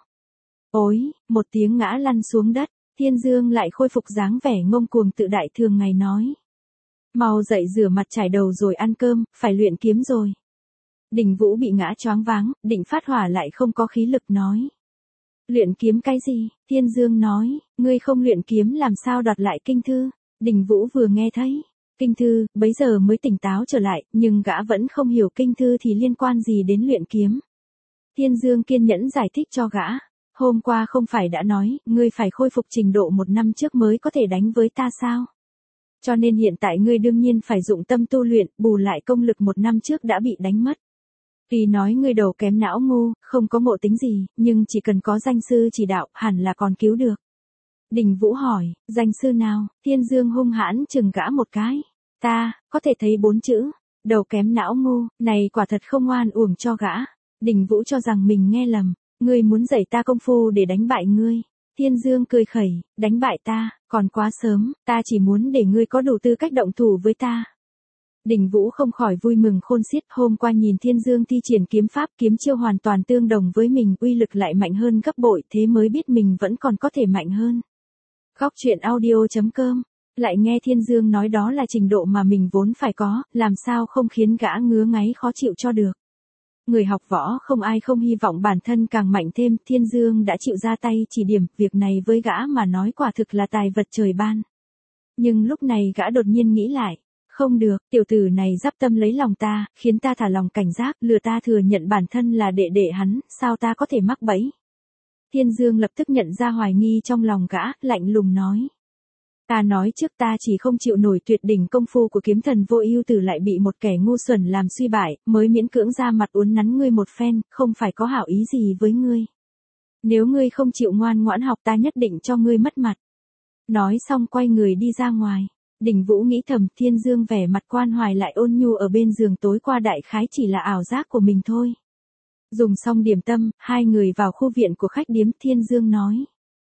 Ối, một tiếng ngã lăn xuống đất, Thiên Dương lại khôi phục dáng vẻ ngông cuồng tự đại thường ngày nói. Mau dậy rửa mặt trải đầu rồi ăn cơm, phải luyện kiếm rồi. Đình Vũ bị ngã choáng váng, định phát hỏa lại không có khí lực nói. Luyện kiếm cái gì? Thiên Dương nói, ngươi không luyện kiếm làm sao đoạt lại kinh thư? Đình Vũ vừa nghe thấy kinh thư, bấy giờ mới tỉnh táo trở lại, nhưng gã vẫn không hiểu kinh thư thì liên quan gì đến luyện kiếm. Thiên Dương kiên nhẫn giải thích cho gã. Hôm qua không phải đã nói, ngươi phải khôi phục trình độ 1 năm trước mới có thể đánh với ta sao? Cho nên hiện tại ngươi đương nhiên phải dụng tâm tu luyện, bù lại công lực 1 năm trước đã bị đánh mất. Tuy nói ngươi đầu kém não ngu, không có ngộ tính gì, nhưng chỉ cần có danh sư chỉ đạo, hẳn là còn cứu được. Đình Vũ hỏi, danh sư nào? Thiên Dương hung hãn chừng gã một cái. Ta, có thể thấy 4 chữ, đầu kém não ngu, này quả thật không oan uổng cho gã. Đình Vũ cho rằng mình nghe lầm, ngươi muốn dạy ta công phu để đánh bại ngươi. Thiên Dương cười khẩy, đánh bại ta, còn quá sớm, ta chỉ muốn để ngươi có đủ tư cách động thủ với ta. Đình Vũ không khỏi vui mừng khôn xiết, hôm qua nhìn Thiên Dương thi triển kiếm pháp, kiếm chiêu hoàn toàn tương đồng với mình, uy lực lại mạnh hơn gấp bội, thế mới biết mình vẫn còn có thể mạnh hơn. Góc truyện audio.com, lại nghe Thiên Dương nói đó là trình độ mà mình vốn phải có, làm sao không khiến gã ngứa ngáy khó chịu cho được. Người học võ không ai không hy vọng bản thân càng mạnh thêm, Thiên Dương đã chịu ra tay chỉ điểm, việc này với gã mà nói quả thực là tài vật trời ban. Nhưng lúc này gã đột nhiên nghĩ lại, không được, tiểu tử này giáp tâm lấy lòng ta, khiến ta thả lòng cảnh giác, lừa ta thừa nhận bản thân là đệ đệ hắn, sao ta có thể mắc bẫy. Thiên Dương lập tức nhận ra hoài nghi trong lòng gã, lạnh lùng nói. Ta nói trước ta chỉ không chịu nổi tuyệt đỉnh công phu của kiếm thần Vô Ưu Tử lại bị một kẻ ngu xuẩn làm suy bại, mới miễn cưỡng ra mặt uốn nắn ngươi một phen, không phải có hảo ý gì với ngươi. Nếu ngươi không chịu ngoan ngoãn học ta nhất định cho ngươi mất mặt. Nói xong quay người đi ra ngoài. Đình Vũ nghĩ thầm, Thiên Dương vẻ mặt quan hoài lại ôn nhu ở bên giường tối qua đại khái chỉ là ảo giác của mình thôi. Dùng xong điểm tâm, hai người vào khu viện của khách điếm, Thiên Dương nói.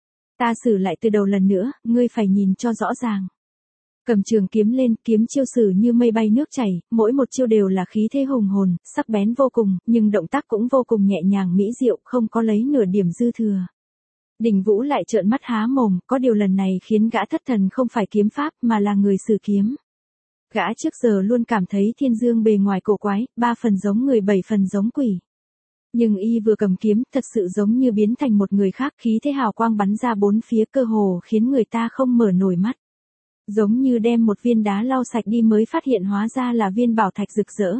Ta xử lại từ đầu lần nữa, ngươi phải nhìn cho rõ ràng. Cầm trường kiếm lên, kiếm chiêu sử như mây bay nước chảy, mỗi một chiêu đều là khí thế hùng hồn, sắc bén vô cùng, nhưng động tác cũng vô cùng nhẹ nhàng mỹ diệu, không có lấy nửa điểm dư thừa. Đình Vũ lại trợn mắt há mồm, có điều lần này khiến gã thất thần không phải kiếm pháp mà là người sử kiếm. Gã trước giờ luôn cảm thấy Thiên Dương bề ngoài cổ quái, 3 phần giống người 7 phần giống quỷ. Nhưng y vừa cầm kiếm, thật sự giống như biến thành một người khác, khí thế hào quang bắn ra bốn phía cơ hồ khiến người ta không mở nổi mắt. Giống như đem một viên đá lau sạch đi mới phát hiện hóa ra là viên bảo thạch rực rỡ.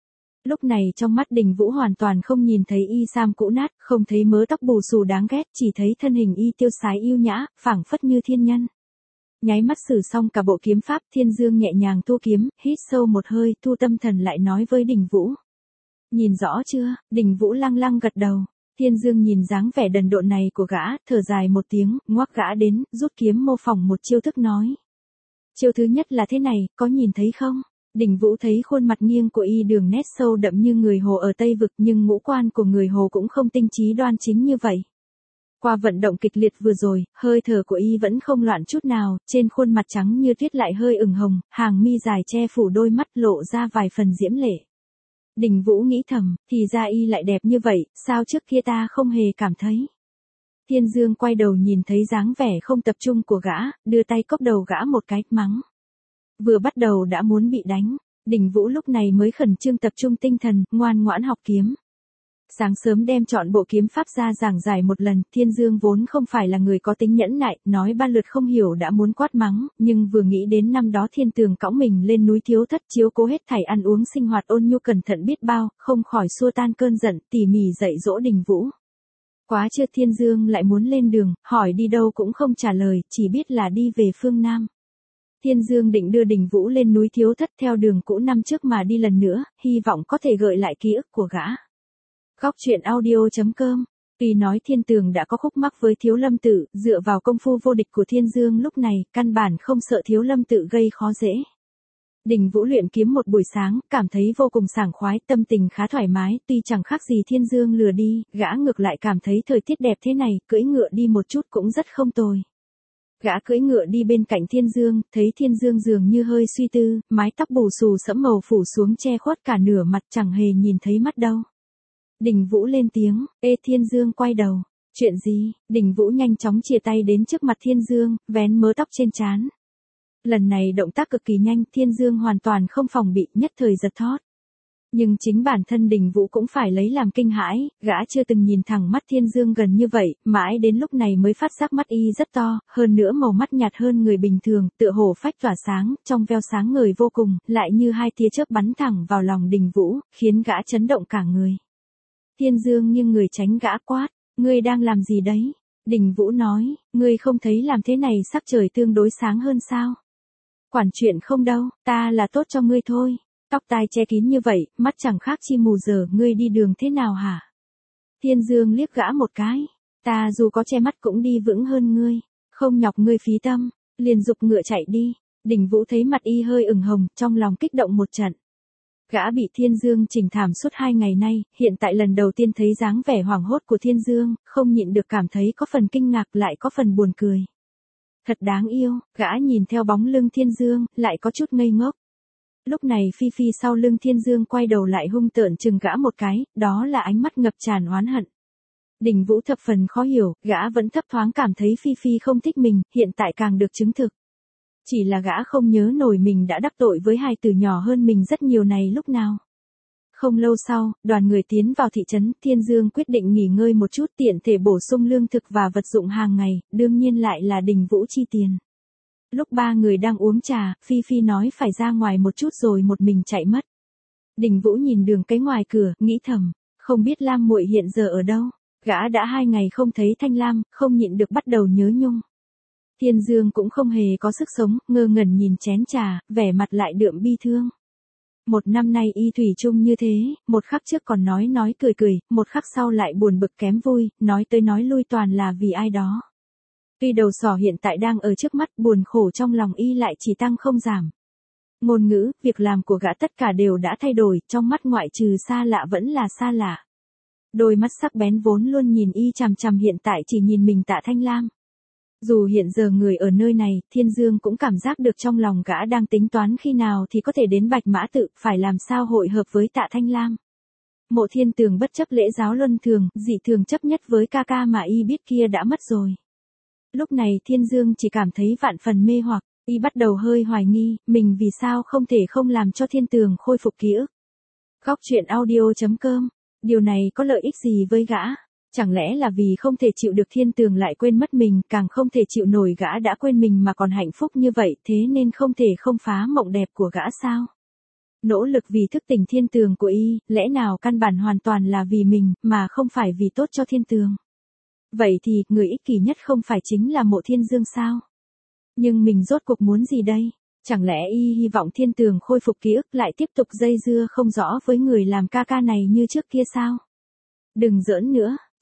Lúc này trong mắt Đình Vũ hoàn toàn không nhìn thấy y sam cũ nát, không thấy mớ tóc bù xù đáng ghét, chỉ thấy thân hình y tiêu sái yêu nhã, phảng phất như thiên nhân. Nháy mắt sử xong cả bộ kiếm pháp, Thiên Dương nhẹ nhàng thu kiếm, hít sâu một hơi, thu tâm thần lại nói với Đình Vũ. Nhìn rõ chưa? Đình Vũ lăng lăng gật đầu. Thiên Dương nhìn dáng vẻ đần độn này của gã, thở dài một tiếng, ngoắc gã đến, rút kiếm mô phỏng một chiêu thức nói. Chiêu thứ nhất là thế này, có nhìn thấy không? Đình Vũ thấy khuôn mặt nghiêng của y đường nét sâu đậm như người Hồ ở Tây Vực, nhưng ngũ quan của người Hồ cũng không tinh trí đoan chính như vậy. Qua vận động kịch liệt vừa rồi, hơi thở của y vẫn không loạn chút nào, trên khuôn mặt trắng như tuyết lại hơi ửng hồng, hàng mi dài che phủ đôi mắt lộ ra vài phần diễm lệ. Đình Vũ nghĩ thầm, thì ra y lại đẹp như vậy, sao trước kia ta không hề cảm thấy. Thiên Dương quay đầu nhìn thấy dáng vẻ không tập trung của gã, đưa tay cốc đầu gã một cái, mắng. Vừa bắt đầu đã muốn bị đánh, Đình Vũ lúc này mới khẩn trương tập trung tinh thần, ngoan ngoãn học kiếm. Sáng sớm đem chọn bộ kiếm pháp ra giảng giải một lần, Thiên Dương vốn không phải là người có tính nhẫn nại, nói ba lượt không hiểu đã muốn quát mắng, nhưng vừa nghĩ đến năm đó Thiên Tường cõng mình lên núi Thiếu Thất chiếu cố hết thảy ăn uống sinh hoạt ôn nhu cẩn thận biết bao, không khỏi xua tan cơn giận, tỉ mỉ dạy dỗ Đình Vũ. Quá trưa Thiên Dương lại muốn lên đường, hỏi đi đâu cũng không trả lời, chỉ biết là đi về phương Nam. Thiên Dương định đưa Đình Vũ lên núi Thiếu Thất theo đường cũ năm trước mà đi lần nữa, hy vọng có thể gợi lại ký ức của gã. Góc truyện audio.com. Tuy nói Thiên Tường đã có khúc mắc với Thiếu Lâm Tự, dựa vào công phu vô địch của Thiên Dương lúc này, căn bản không sợ Thiếu Lâm Tự gây khó dễ. Đình Vũ luyện kiếm một buổi sáng, cảm thấy vô cùng sảng khoái, tâm tình khá thoải mái, tuy chẳng khác gì Thiên Dương lừa đi, gã ngược lại cảm thấy thời tiết đẹp thế này, cưỡi ngựa đi một chút cũng rất không tồi. Gã cưỡi ngựa đi bên cạnh Thiên Dương, thấy Thiên Dương dường như hơi suy tư, mái tóc bù xù sẫm màu phủ xuống che khuất cả nửa mặt chẳng hề nhìn thấy mắt đâu. Đình Vũ lên tiếng, ê Thiên Dương quay đầu, chuyện gì? Đình Vũ nhanh chóng chia tay đến trước mặt Thiên Dương, vén mớ tóc trên trán. Lần này động tác cực kỳ nhanh, Thiên Dương hoàn toàn không phòng bị, nhất thời giật thót. Nhưng chính bản thân Đình Vũ cũng phải lấy làm kinh hãi, gã chưa từng nhìn thẳng mắt Thiên Dương gần như vậy, mãi đến lúc này mới phát giác mắt y rất to, hơn nữa màu mắt nhạt hơn người bình thường, tựa hồ phách tỏa sáng, trong veo sáng ngời vô cùng, lại như hai tia chớp bắn thẳng vào lòng Đình Vũ, khiến gã chấn động cả người. Thiên Dương nhưng người tránh gã quát, ngươi đang làm gì đấy? Đình Vũ nói, ngươi không thấy làm thế này sắc trời tương đối sáng hơn sao? Quản chuyện không đâu, ta là tốt cho ngươi thôi. Tóc tai che kín như vậy, mắt chẳng khác chi mù giờ, ngươi đi đường thế nào hả? Thiên Dương liếc gã một cái, ta dù có che mắt cũng đi vững hơn ngươi, không nhọc ngươi phí tâm, liền giục ngựa chạy đi. Đình Vũ thấy mặt y hơi ửng hồng, trong lòng kích động một trận. Gã bị Thiên Dương chỉnh thảm suốt 2 ngày nay, hiện tại lần đầu tiên thấy dáng vẻ hoảng hốt của Thiên Dương, không nhịn được cảm thấy có phần kinh ngạc lại có phần buồn cười. Thật đáng yêu, gã nhìn theo bóng lưng Thiên Dương, lại có chút ngây ngốc. Lúc này Phi Phi sau lưng Thiên Dương quay đầu lại hung tợn chừng gã một cái, đó là ánh mắt ngập tràn oán hận. Đình Vũ thập phần khó hiểu, gã vẫn thấp thoáng cảm thấy Phi Phi không thích mình, hiện tại càng được chứng thực. Chỉ là gã không nhớ nổi mình đã đắc tội với hai tử nhỏ hơn mình rất nhiều này lúc nào. Không lâu sau, đoàn người tiến vào thị trấn, Thiên Dương quyết định nghỉ ngơi một chút tiện thể bổ sung lương thực và vật dụng hàng ngày, đương nhiên lại là Đình Vũ chi tiền. Lúc ba người đang uống trà, Phi Phi nói phải ra ngoài một chút rồi một mình chạy mất. Đình Vũ nhìn đường cái ngoài cửa, nghĩ thầm, không biết Lam muội hiện giờ ở đâu. Gã đã 2 ngày không thấy Thanh Lam, không nhịn được bắt đầu nhớ nhung. Thiên Dương cũng không hề có sức sống, ngơ ngẩn nhìn chén trà, vẻ mặt lại đượm bi thương. Một năm nay y thủy chung như thế, một khắc trước còn nói cười cười, một khắc sau lại buồn bực kém vui, nói tới nói lui toàn là vì ai đó. Tuy đầu sỏ hiện tại đang ở trước mắt, buồn khổ trong lòng y lại chỉ tăng không giảm. Ngôn ngữ, việc làm của gã tất cả đều đã thay đổi, trong mắt ngoại trừ xa lạ vẫn là xa lạ. Đôi mắt sắc bén vốn luôn nhìn y chằm chằm hiện tại chỉ nhìn mình Tạ Thanh Lam. Dù hiện giờ người ở nơi này, Thiên Dương cũng cảm giác được trong lòng gã đang tính toán khi nào thì có thể đến Bạch Mã Tự, phải làm sao hội hợp với Tạ Thanh Lam. Mộ Thiên Tường bất chấp lễ giáo luân thường, dị thường chấp nhất với ca ca mà y biết kia đã mất rồi. Lúc này Thiên Dương chỉ cảm thấy vạn phần mê hoặc, y bắt đầu hơi hoài nghi, mình vì sao không thể không làm cho Thiên Tường khôi phục ký ức. Góc truyện audio.com, điều này có lợi ích gì với gã? Chẳng lẽ là vì không thể chịu được Thiên Tường lại quên mất mình, càng không thể chịu nổi gã đã quên mình mà còn hạnh phúc như vậy, thế nên không thể không phá mộng đẹp của gã sao? Nỗ lực vì thức tỉnh Thiên Tường của y, lẽ nào căn bản hoàn toàn là vì mình, mà không phải vì tốt cho Thiên Tường? Vậy thì, người ích kỷ nhất không phải chính là Mộ Thiên Dương sao? Nhưng mình rốt cuộc muốn gì đây? Chẳng lẽ y hy vọng Thiên Tường khôi phục ký ức lại tiếp tục dây dưa không rõ với người làm ca ca này như trước kia sao? Đừng giỡn nữa,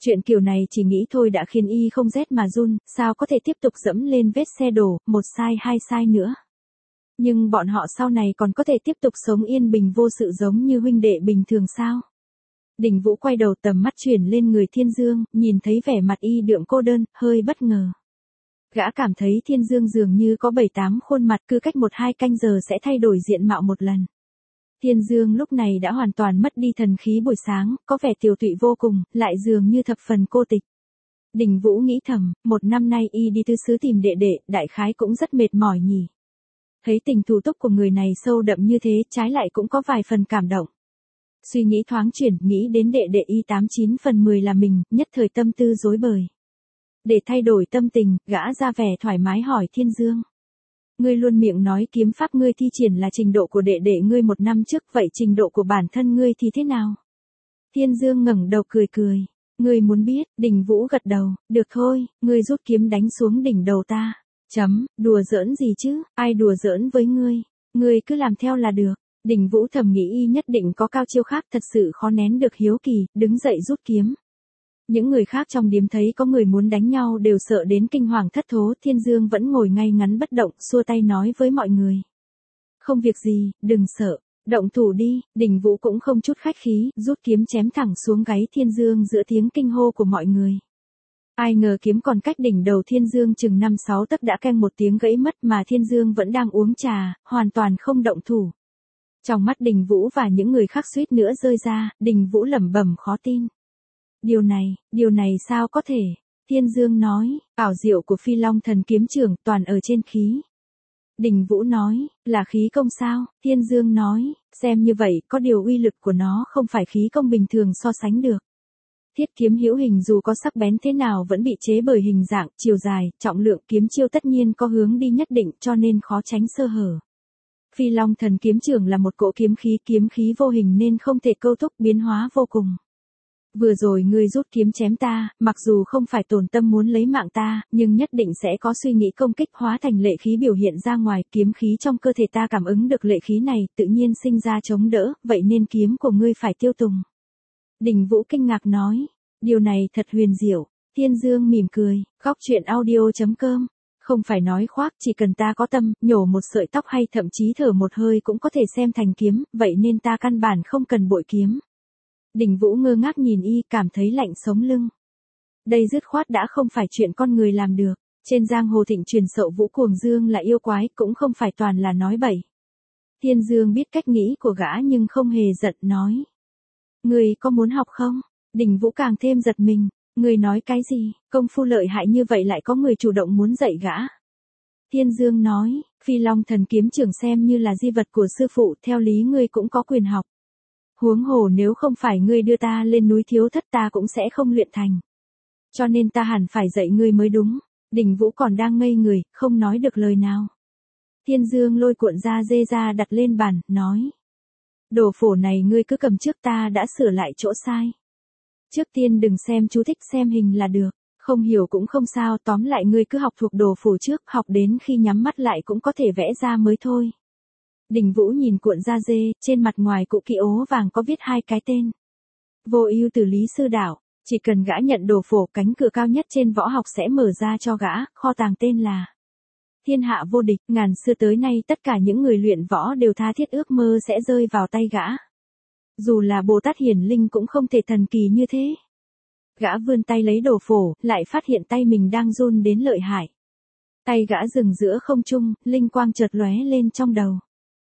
Chuyện kiểu này chỉ nghĩ thôi đã khiến y không rét mà run, sao có thể tiếp tục dẫm lên vết xe đổ, một sai hai sai nữa. Nhưng bọn họ sau này còn có thể tiếp tục sống yên bình vô sự giống như huynh đệ bình thường sao? Đình Vũ quay đầu tầm mắt chuyển lên người Thiên Dương, nhìn thấy vẻ mặt y đượm cô đơn, hơi bất ngờ. Gã cảm thấy Thiên Dương dường như có 7-8 khuôn mặt, cứ cách 1-2 canh giờ sẽ thay đổi diện mạo một lần. Thiên Dương lúc này đã hoàn toàn mất đi thần khí buổi sáng, có vẻ tiều tụy vô cùng, lại dường như thập phần cô tịch. Đình Vũ nghĩ thầm, 1 năm nay y đi tứ xứ tìm đệ đệ, đại khái cũng rất mệt mỏi nhỉ. Thấy tình thù túc của người này sâu đậm như thế, trái lại cũng có vài phần cảm động. Suy nghĩ thoáng chuyển, nghĩ đến đệ đệ y 89 phần 10 là mình, nhất thời tâm tư rối bời. Để thay đổi tâm tình, gã ra vẻ thoải mái hỏi Thiên Dương. Ngươi luôn miệng nói kiếm pháp ngươi thi triển là trình độ của đệ đệ ngươi 1 năm trước, vậy trình độ của bản thân ngươi thì thế nào? Thiên Dương ngẩng đầu cười cười. Ngươi muốn biết, Đình Vũ gật đầu, được thôi, ngươi rút kiếm đánh xuống đỉnh đầu ta. Đùa giỡn gì chứ, ai đùa giỡn với ngươi, ngươi cứ làm theo là được. Đình Vũ thầm nghĩ y nhất định có cao chiêu khác, thật sự khó nén được hiếu kỳ, đứng dậy rút kiếm. Những người khác trong điếm thấy có người muốn đánh nhau đều sợ đến kinh hoàng thất thố, Thiên Dương vẫn ngồi ngay ngắn bất động, xua tay nói với mọi người. Không việc gì, đừng sợ, động thủ đi. Đình Vũ cũng không chút khách khí, rút kiếm chém thẳng xuống gáy Thiên Dương giữa tiếng kinh hô của mọi người. Ai ngờ kiếm còn cách đỉnh đầu Thiên Dương chừng 5-6 tấc đã keng một tiếng gãy mất, mà Thiên Dương vẫn đang uống trà, hoàn toàn không động thủ. Trong mắt Đình Vũ và những người khác suýt nữa rơi ra, Đình Vũ lẩm bẩm khó tin. Điều này sao có thể? Thiên Dương nói, ảo diệu của Phi Long Thần kiếm trưởng toàn ở trên khí. Đình Vũ nói, là khí công sao? Thiên Dương nói, xem như vậy, có điều uy lực của nó không phải khí công bình thường so sánh được. Thiết kiếm hữu hình dù có sắc bén thế nào vẫn bị chế bởi hình dạng, chiều dài, trọng lượng, kiếm chiêu tất nhiên có hướng đi nhất định, cho nên khó tránh sơ hở. Phi Long Thần kiếm trưởng là một cỗ kiếm khí vô hình nên không thể câu thúc, biến hóa vô cùng. Vừa rồi ngươi rút kiếm chém ta, mặc dù không phải tổn tâm muốn lấy mạng ta, nhưng nhất định sẽ có suy nghĩ công kích hóa thành lệ khí biểu hiện ra ngoài, kiếm khí trong cơ thể ta cảm ứng được lệ khí này, tự nhiên sinh ra chống đỡ, vậy nên kiếm của ngươi phải tiêu tùng. Đình Vũ kinh ngạc nói, điều này thật huyền diệu. Thiên Dương mỉm cười, góc truyện audio.com. Không phải nói khoác, chỉ cần ta có tâm, nhổ một sợi tóc hay thậm chí thở một hơi cũng có thể xem thành kiếm, vậy nên ta căn bản không cần bội kiếm. Đình Vũ ngơ ngác nhìn y, cảm thấy lạnh sống lưng. Đây dứt khoát đã không phải chuyện con người làm được. Trên giang hồ thịnh truyền Sậu Vũ Cuồng Dương là yêu quái, cũng không phải toàn là nói bậy. Thiên Dương biết cách nghĩ của gã nhưng không hề giận, nói. Ngươi có muốn học không? Đình Vũ càng thêm giật mình. Ngươi nói cái gì? Công phu lợi hại như vậy lại có người chủ động muốn dạy gã. Thiên Dương nói, Phi Long Thần kiếm trưởng xem như là di vật của sư phụ, theo lý ngươi cũng có quyền học. Huống hồ nếu không phải ngươi đưa ta lên núi Thiếu Thất ta cũng sẽ không luyện thành. Cho nên ta hẳn phải dạy ngươi mới đúng. Đình Vũ còn đang ngây người, không nói được lời nào. Thiên Dương lôi cuộn da dê ra đặt lên bàn, nói. Đồ phổ này ngươi cứ cầm trước, ta đã sửa lại chỗ sai. Trước tiên đừng xem chú thích, xem hình là được. Không hiểu cũng không sao, tóm lại ngươi cứ học thuộc đồ phổ trước, học đến khi nhắm mắt lại cũng có thể vẽ ra mới thôi. Đình Vũ nhìn cuộn da dê, trên mặt ngoài cũ kỹ ố vàng có viết 2 cái tên. Vô ưu từ Lý Sư Đạo, chỉ cần gã nhận đồ phổ, cánh cửa cao nhất trên võ học sẽ mở ra cho gã, kho tàng tên là Thiên Hạ Vô Địch. Ngàn xưa tới nay tất cả những người luyện võ đều tha thiết ước mơ sẽ rơi vào tay gã. Dù là Bồ Tát Hiển Linh cũng không thể thần kỳ như thế. Gã vươn tay lấy đồ phổ, lại phát hiện tay mình đang run đến lợi hại. Tay gã dừng giữa không trung, linh quang chợt lóe lên trong đầu.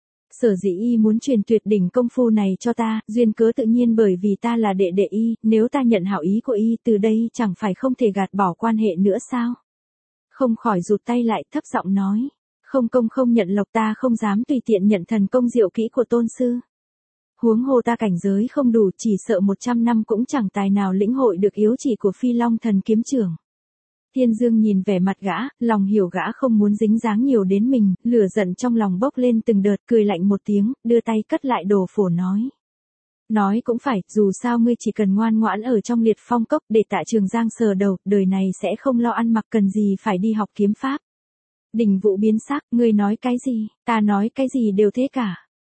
Sở dĩ y muốn truyền tuyệt đỉnh công phu này cho ta, duyên cớ tự nhiên bởi vì ta là đệ đệ y, nếu ta nhận hảo ý của y từ đây chẳng phải không thể gạt bỏ quan hệ nữa sao? Không khỏi rụt tay lại, thấp giọng nói. Không công không nhận lộc, ta không dám tùy tiện nhận thần công diệu kỹ của tôn sư. Huống hồ ta cảnh giới không đủ, chỉ sợ 100 năm cũng chẳng tài nào lĩnh hội được yếu chỉ của Phi Long Thần kiếm trưởng. Thiên Dương nhìn vẻ mặt gã, lòng hiểu gã không muốn dính dáng nhiều đến mình, lửa giận trong lòng bốc lên từng đợt, cười lạnh một tiếng, đưa tay cất lại đồ phổ nói. Nói cũng phải, dù sao ngươi chỉ cần ngoan ngoãn ở trong Liệt Phong Cốc để Tạ Trường Giang sờ đầu, đời này sẽ không lo ăn mặc, cần gì phải đi học kiếm pháp. Đình Vũ biến sắc, ngươi nói cái gì, ta nói cái gì đều thế cả.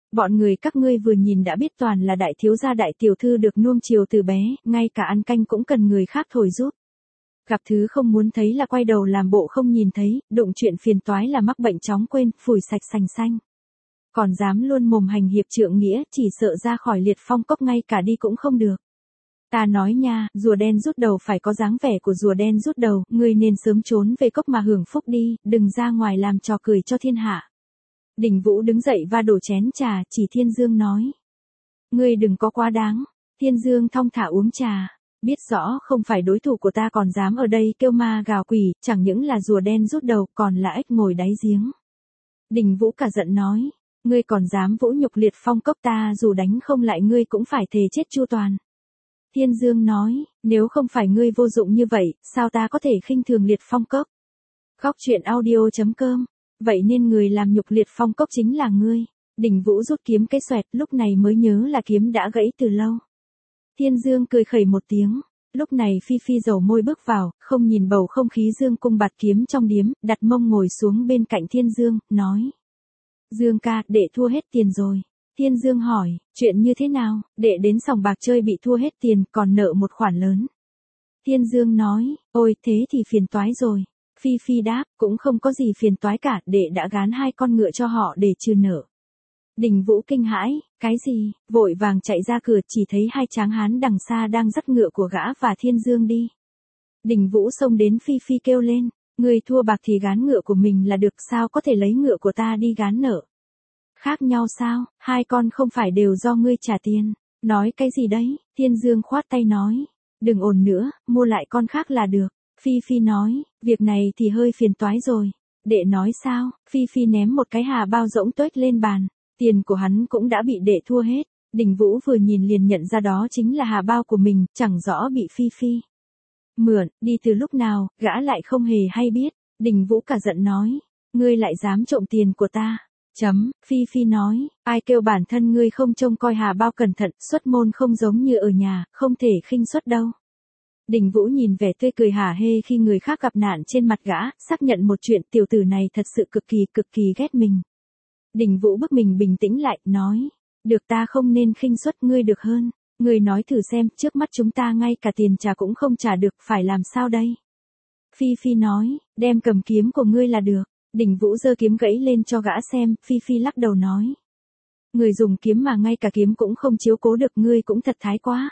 Bọn người các ngươi vừa nhìn đã biết toàn là đại thiếu gia đại tiểu thư được nuông chiều từ bé, ngay cả ăn canh cũng cần người khác thổi giúp. Gặp thứ không muốn thấy là quay đầu làm bộ không nhìn thấy, đụng chuyện phiền toái là mắc bệnh chóng quên, phủi sạch sành xanh. Còn dám luôn mồm hành hiệp trượng nghĩa, chỉ sợ ra khỏi Liệt Phong cốc ngay cả đi cũng không được. Ta nói nha, rùa đen rút đầu phải có dáng vẻ của rùa đen rút đầu, ngươi nên sớm trốn về cốc mà hưởng phúc đi, đừng ra ngoài làm trò cười cho thiên hạ. Đình Vũ đứng dậy và đổ chén trà, chỉ Thiên Dương nói. Ngươi đừng có quá đáng. Thiên Dương thong thả uống trà. Biết rõ không phải đối thủ của ta còn dám ở đây kêu ma gào quỷ, chẳng những là rùa đen rút đầu còn là ếch ngồi đáy giếng. Đình Vũ cả giận nói. Ngươi còn dám vũ nhục Liệt Phong cốc ta, dù đánh không lại ngươi cũng phải thề chết chu toàn. Thiên Dương nói, nếu không phải ngươi vô dụng như vậy, sao ta có thể khinh thường Liệt Phong cốc? Góc truyện audio.com. Vậy nên người làm nhục Liệt Phong cốc chính là ngươi. Đình Vũ rút kiếm cái xoẹt, lúc này mới nhớ là kiếm đã gãy từ lâu. Thiên Dương cười khẩy một tiếng. Lúc này Phi Phi dầu môi bước vào, không nhìn bầu không khí Dương cung bạt kiếm trong điếm, đặt mông ngồi xuống bên cạnh Thiên Dương, nói. Dương ca, đệ thua hết tiền rồi. Thiên Dương hỏi, chuyện như thế nào, đệ đến sòng bạc chơi bị thua hết tiền, còn nợ một khoản lớn. Thiên Dương nói, ôi thế thì phiền toái rồi. Phi Phi đáp, cũng không có gì phiền toái cả, đệ đã gán 2 con ngựa cho họ để trừ nợ. Đình Vũ kinh hãi, cái gì, vội vàng chạy ra cửa chỉ thấy 2 tráng hán đằng xa đang dắt ngựa của gã và Thiên Dương đi. Đình Vũ xông đến Phi Phi kêu lên, người thua bạc thì gán ngựa của mình là được, sao có thể lấy ngựa của ta đi gán nợ. Khác nhau sao, 2 con không phải đều do ngươi trả tiền, nói cái gì đấy, Thiên Dương khoát tay nói, đừng ồn nữa, mua lại con khác là được. Phi Phi nói, việc này thì hơi phiền toái rồi. Đệ nói sao, Phi Phi ném một cái hà bao rỗng tuếch lên bàn, tiền của hắn cũng đã bị đệ thua hết. Đình Vũ vừa nhìn liền nhận ra đó chính là hà bao của mình, chẳng rõ bị Phi Phi mượn, đi từ lúc nào, gã lại không hề hay biết. Đình Vũ cả giận nói, ngươi lại dám trộm tiền của ta. Phi Phi nói, ai kêu bản thân ngươi không trông coi hà bao cẩn thận, xuất môn không giống như ở nhà, không thể khinh suất đâu. Đình Vũ nhìn vẻ tươi cười hả hê khi người khác gặp nạn trên mặt gã, xác nhận một chuyện, tiểu tử này thật sự cực kỳ ghét mình. Đình Vũ bức mình bình tĩnh lại, nói, được, ta không nên khinh suất ngươi được hơn. Ngươi nói thử xem, trước mắt chúng ta ngay cả tiền trả cũng không trả được, phải làm sao đây? Phi Phi nói, đem cầm kiếm của ngươi là được. Đình Vũ giơ kiếm gãy lên cho gã xem, Phi Phi lắc đầu nói. Người dùng kiếm mà ngay cả kiếm cũng không chiếu cố được, ngươi cũng thật thái quá.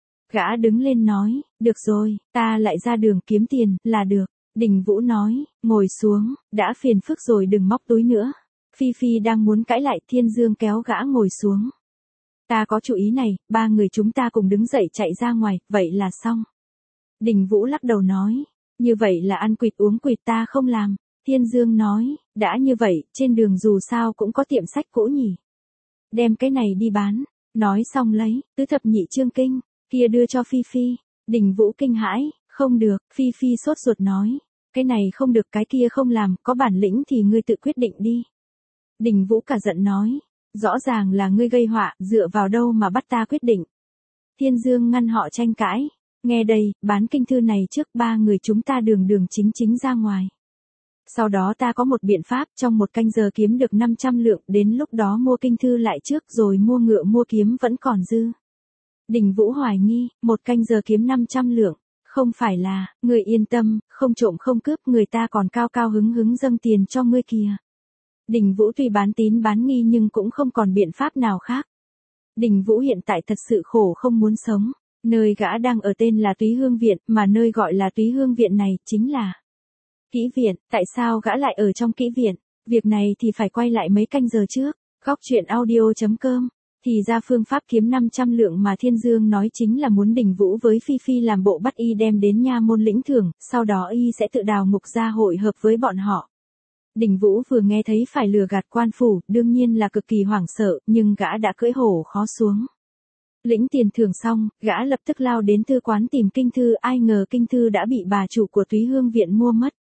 Gã đứng lên nói, được rồi, ta lại ra đường kiếm tiền, là được. Đình Vũ nói, ngồi xuống, đã phiền phức rồi đừng móc túi nữa. Phi Phi đang muốn cãi lại, Thiên Dương kéo gã ngồi xuống. Ta có chủ ý này, 3 người chúng ta cùng đứng dậy chạy ra ngoài, vậy là xong. Đình Vũ lắc đầu nói, như vậy là ăn quỵt uống quỵt, ta không làm. Thiên Dương nói, đã như vậy, trên đường dù sao cũng có tiệm sách cũ nhỉ. Đem cái này đi bán. Nói xong lấy, tứ thập nhị chương kinh, kia đưa cho Phi Phi. Đình Vũ kinh hãi, không được, Phi Phi sốt ruột nói. Cái này không được, cái kia không làm, có bản lĩnh thì ngươi tự quyết định đi. Đình Vũ cả giận nói, rõ ràng là ngươi gây họa, dựa vào đâu mà bắt ta quyết định. Thiên Dương ngăn họ tranh cãi, nghe đây, bán kinh thư này trước, 3 người chúng ta đường chính ra ngoài. Sau đó ta có một biện pháp, trong 1 canh giờ kiếm được 500 lượng, đến lúc đó mua kinh thư lại trước rồi mua ngựa mua kiếm vẫn còn dư. Đình Vũ hoài nghi, 1 canh giờ kiếm 500 lượng, không phải là, người yên tâm, không trộm không cướp, người ta còn cao hứng dâng tiền cho ngươi kìa. Đình Vũ tuy bán tín bán nghi nhưng cũng không còn biện pháp nào khác. Đình Vũ hiện tại thật sự khổ không muốn sống, nơi gã đang ở tên là Túy Hương Viện, mà nơi gọi là Túy Hương Viện này chính là Kỹ Viện. Tại sao gã lại ở trong Kỹ Viện? Việc này thì phải quay lại mấy canh giờ trước. Góc truyện audio.com. Thì ra phương pháp kiếm 500 lượng mà Thiên Dương nói chính là muốn Đình Vũ với Phi Phi làm bộ bắt y đem đến nha môn lĩnh thưởng, sau đó y sẽ tự đào ngục ra hội hợp với bọn họ. Đình Vũ vừa nghe thấy phải lừa gạt quan phủ, đương nhiên là cực kỳ hoảng sợ, nhưng gã đã cưỡi hổ khó xuống. Lĩnh tiền thưởng xong, gã lập tức lao đến thư quán tìm kinh thư, ai ngờ kinh thư đã bị bà chủ của Túy Hương Viện mua mất.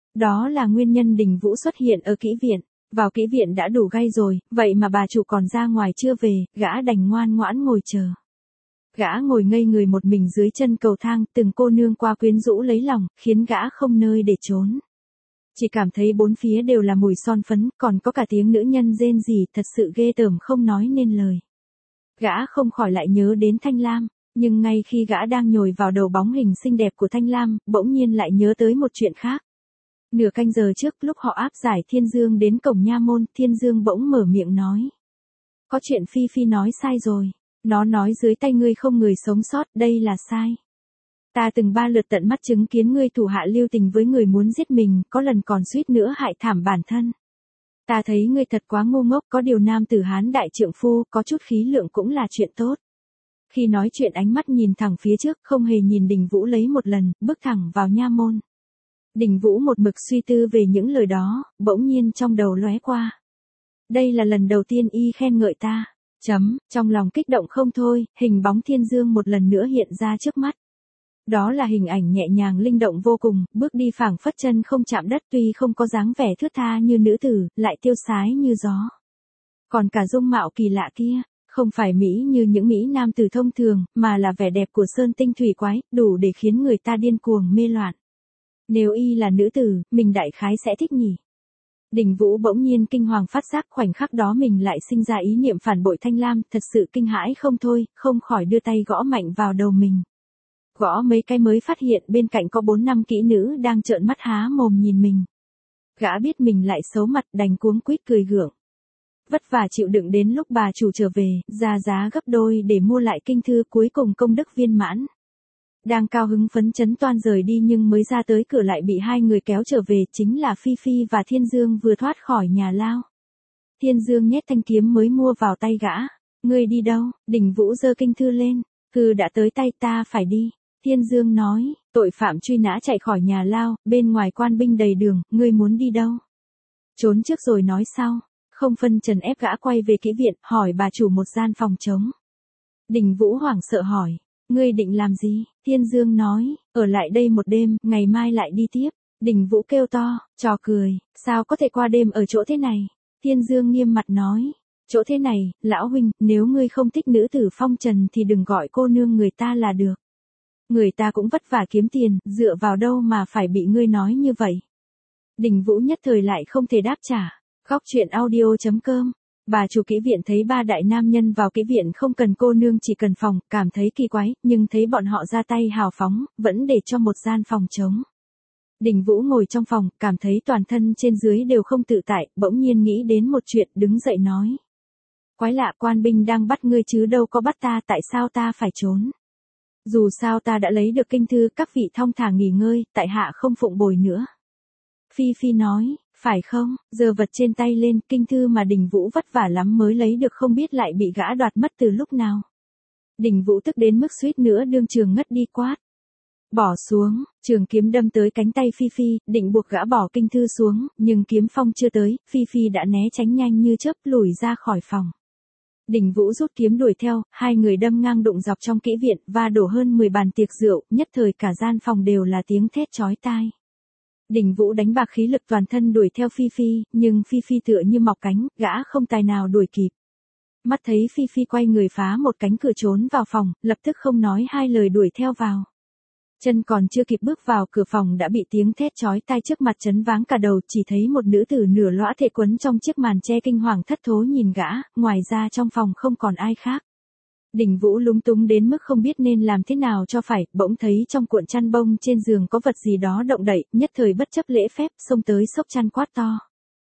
Đó là nguyên nhân Đình Vũ xuất hiện ở Kỹ Viện. Vào Kỹ Viện đã đủ gay rồi, vậy mà bà chủ còn ra ngoài chưa về, gã đành ngoan ngoãn ngồi chờ. Gã ngồi ngây người một mình dưới chân cầu thang, từng cô nương qua quyến rũ lấy lòng, khiến gã không nơi để trốn. Chỉ cảm thấy bốn phía đều là mùi son phấn, còn có cả tiếng nữ nhân rên rỉ, thật sự ghê tởm không nói nên lời. Gã không khỏi lại nhớ đến Thanh Lam, nhưng ngay khi gã đang nhồi vào đầu bóng hình xinh đẹp của Thanh Lam, bỗng nhiên lại nhớ tới một chuyện khác. Nửa canh giờ trước lúc họ áp giải Thiên Dương đến cổng nha môn, Thiên Dương bỗng mở miệng nói. Có chuyện Phi Phi nói sai rồi. Nó nói dưới tay ngươi không người sống sót, đây là sai. Ta từng 3 lượt tận mắt chứng kiến ngươi thủ hạ lưu tình với người muốn giết mình, có lần còn suýt nữa hại thảm bản thân. Ta thấy ngươi thật quá ngu ngốc, có điều nam tử Hán đại trượng phu, có chút khí lượng cũng là chuyện tốt. Khi nói chuyện ánh mắt nhìn thẳng phía trước, không hề nhìn Đình Vũ lấy một lần, bước thẳng vào nha môn. Đình Vũ một mực suy tư về những lời đó, bỗng nhiên trong đầu lóe qua. Đây là lần đầu tiên y khen ngợi ta. Trong lòng kích động không thôi, hình bóng Thiên Dương một lần nữa hiện ra trước mắt. Đó là hình ảnh nhẹ nhàng linh động vô cùng, bước đi phảng phất chân không chạm đất, tuy không có dáng vẻ thướt tha như nữ tử, lại tiêu sái như gió. Còn cả dung mạo kỳ lạ kia, không phải mỹ như những mỹ nam tử thông thường, mà là vẻ đẹp của sơn tinh thủy quái, đủ để khiến người ta điên cuồng mê loạn. Nếu y là nữ tử, mình đại khái sẽ thích nhỉ. Đình Vũ bỗng nhiên kinh hoàng phát giác, khoảnh khắc đó mình lại sinh ra ý niệm phản bội Thanh Lam, thật sự kinh hãi không thôi, không khỏi đưa tay gõ mạnh vào đầu mình. Gõ mấy cái mới phát hiện bên cạnh có 4-5 kỹ nữ đang trợn mắt há mồm nhìn mình. Gã biết mình lại xấu mặt, đành cuống quýt cười gượng. Vất vả chịu đựng đến lúc bà chủ trở về, ra giá gấp đôi để mua lại kinh thư, cuối cùng công đức viên mãn. Đang cao hứng phấn chấn toan rời đi nhưng mới ra tới cửa lại bị hai người kéo trở về, chính là Phi Phi và Thiên Dương vừa thoát khỏi nhà lao. Thiên Dương nhét thanh kiếm mới mua vào tay gã. Ngươi đi đâu? Đình Vũ giơ kinh thư lên. Đã tới tay ta phải đi. Thiên Dương nói, tội phạm truy nã chạy khỏi nhà lao, bên ngoài quan binh đầy đường, ngươi muốn đi đâu? Trốn trước rồi nói sau. Không phân trần ép gã quay về kỹ viện, hỏi bà chủ một gian phòng trống. Đình Vũ hoảng sợ hỏi. Ngươi định làm gì? Thiên Dương nói, ở lại đây một đêm, ngày mai lại đi tiếp. Đình Vũ kêu to, trò cười, sao có thể qua đêm ở chỗ thế này? Thiên Dương nghiêm mặt nói, chỗ thế này, lão huynh, nếu ngươi không thích nữ tử phong trần thì đừng gọi cô nương người ta là được. Người ta cũng vất vả kiếm tiền, dựa vào đâu mà phải bị ngươi nói như vậy? Đình Vũ nhất thời lại không thể đáp trả. Góc truyện audio.com. Bà chủ kỹ viện thấy 3 đại nam nhân vào kỹ viện không cần cô nương chỉ cần phòng, cảm thấy kỳ quái, nhưng thấy bọn họ ra tay hào phóng, vẫn để cho một gian phòng trống. Đình Vũ ngồi trong phòng, cảm thấy toàn thân trên dưới đều không tự tại, bỗng nhiên nghĩ đến một chuyện, đứng dậy nói. Quái lạ, quan binh đang bắt ngươi chứ đâu có bắt ta, tại sao ta phải trốn? Dù sao ta đã lấy được kinh thư, các vị thong thả nghỉ ngơi, tại hạ không phụng bồi nữa. Phi Phi nói, phải không, giơ vật trên tay lên, kinh thư mà Đình Vũ vất vả lắm mới lấy được không biết lại bị gã đoạt mất từ lúc nào. Đình Vũ tức đến mức suýt nữa đương trường ngất đi quát. Bỏ xuống, trường kiếm đâm tới cánh tay Phi Phi, định buộc gã bỏ kinh thư xuống, nhưng kiếm phong chưa tới, Phi Phi đã né tránh nhanh như chớp lùi ra khỏi phòng. Đình Vũ rút kiếm đuổi theo, hai người đâm ngang đụng dọc trong kỹ viện, và đổ hơn 10 bàn tiệc rượu, nhất thời cả gian phòng đều là tiếng thét chói tai. Đình Vũ đánh bạc khí lực toàn thân đuổi theo Phi Phi, nhưng Phi Phi tựa như mọc cánh, gã không tài nào đuổi kịp. Mắt thấy Phi Phi quay người phá một cánh cửa trốn vào phòng, lập tức không nói hai lời đuổi theo vào. Chân còn chưa kịp bước vào cửa phòng đã bị tiếng thét chói tai trước mặt chấn váng cả đầu, chỉ thấy một nữ tử nửa lõa thể quấn trong chiếc màn che kinh hoàng thất thố nhìn gã, ngoài ra trong phòng không còn ai khác. Đình Vũ lúng túng đến mức không biết nên làm thế nào cho phải, bỗng thấy trong cuộn chăn bông trên giường có vật gì đó động đậy, nhất thời bất chấp lễ phép, xông tới xốc chăn quát to.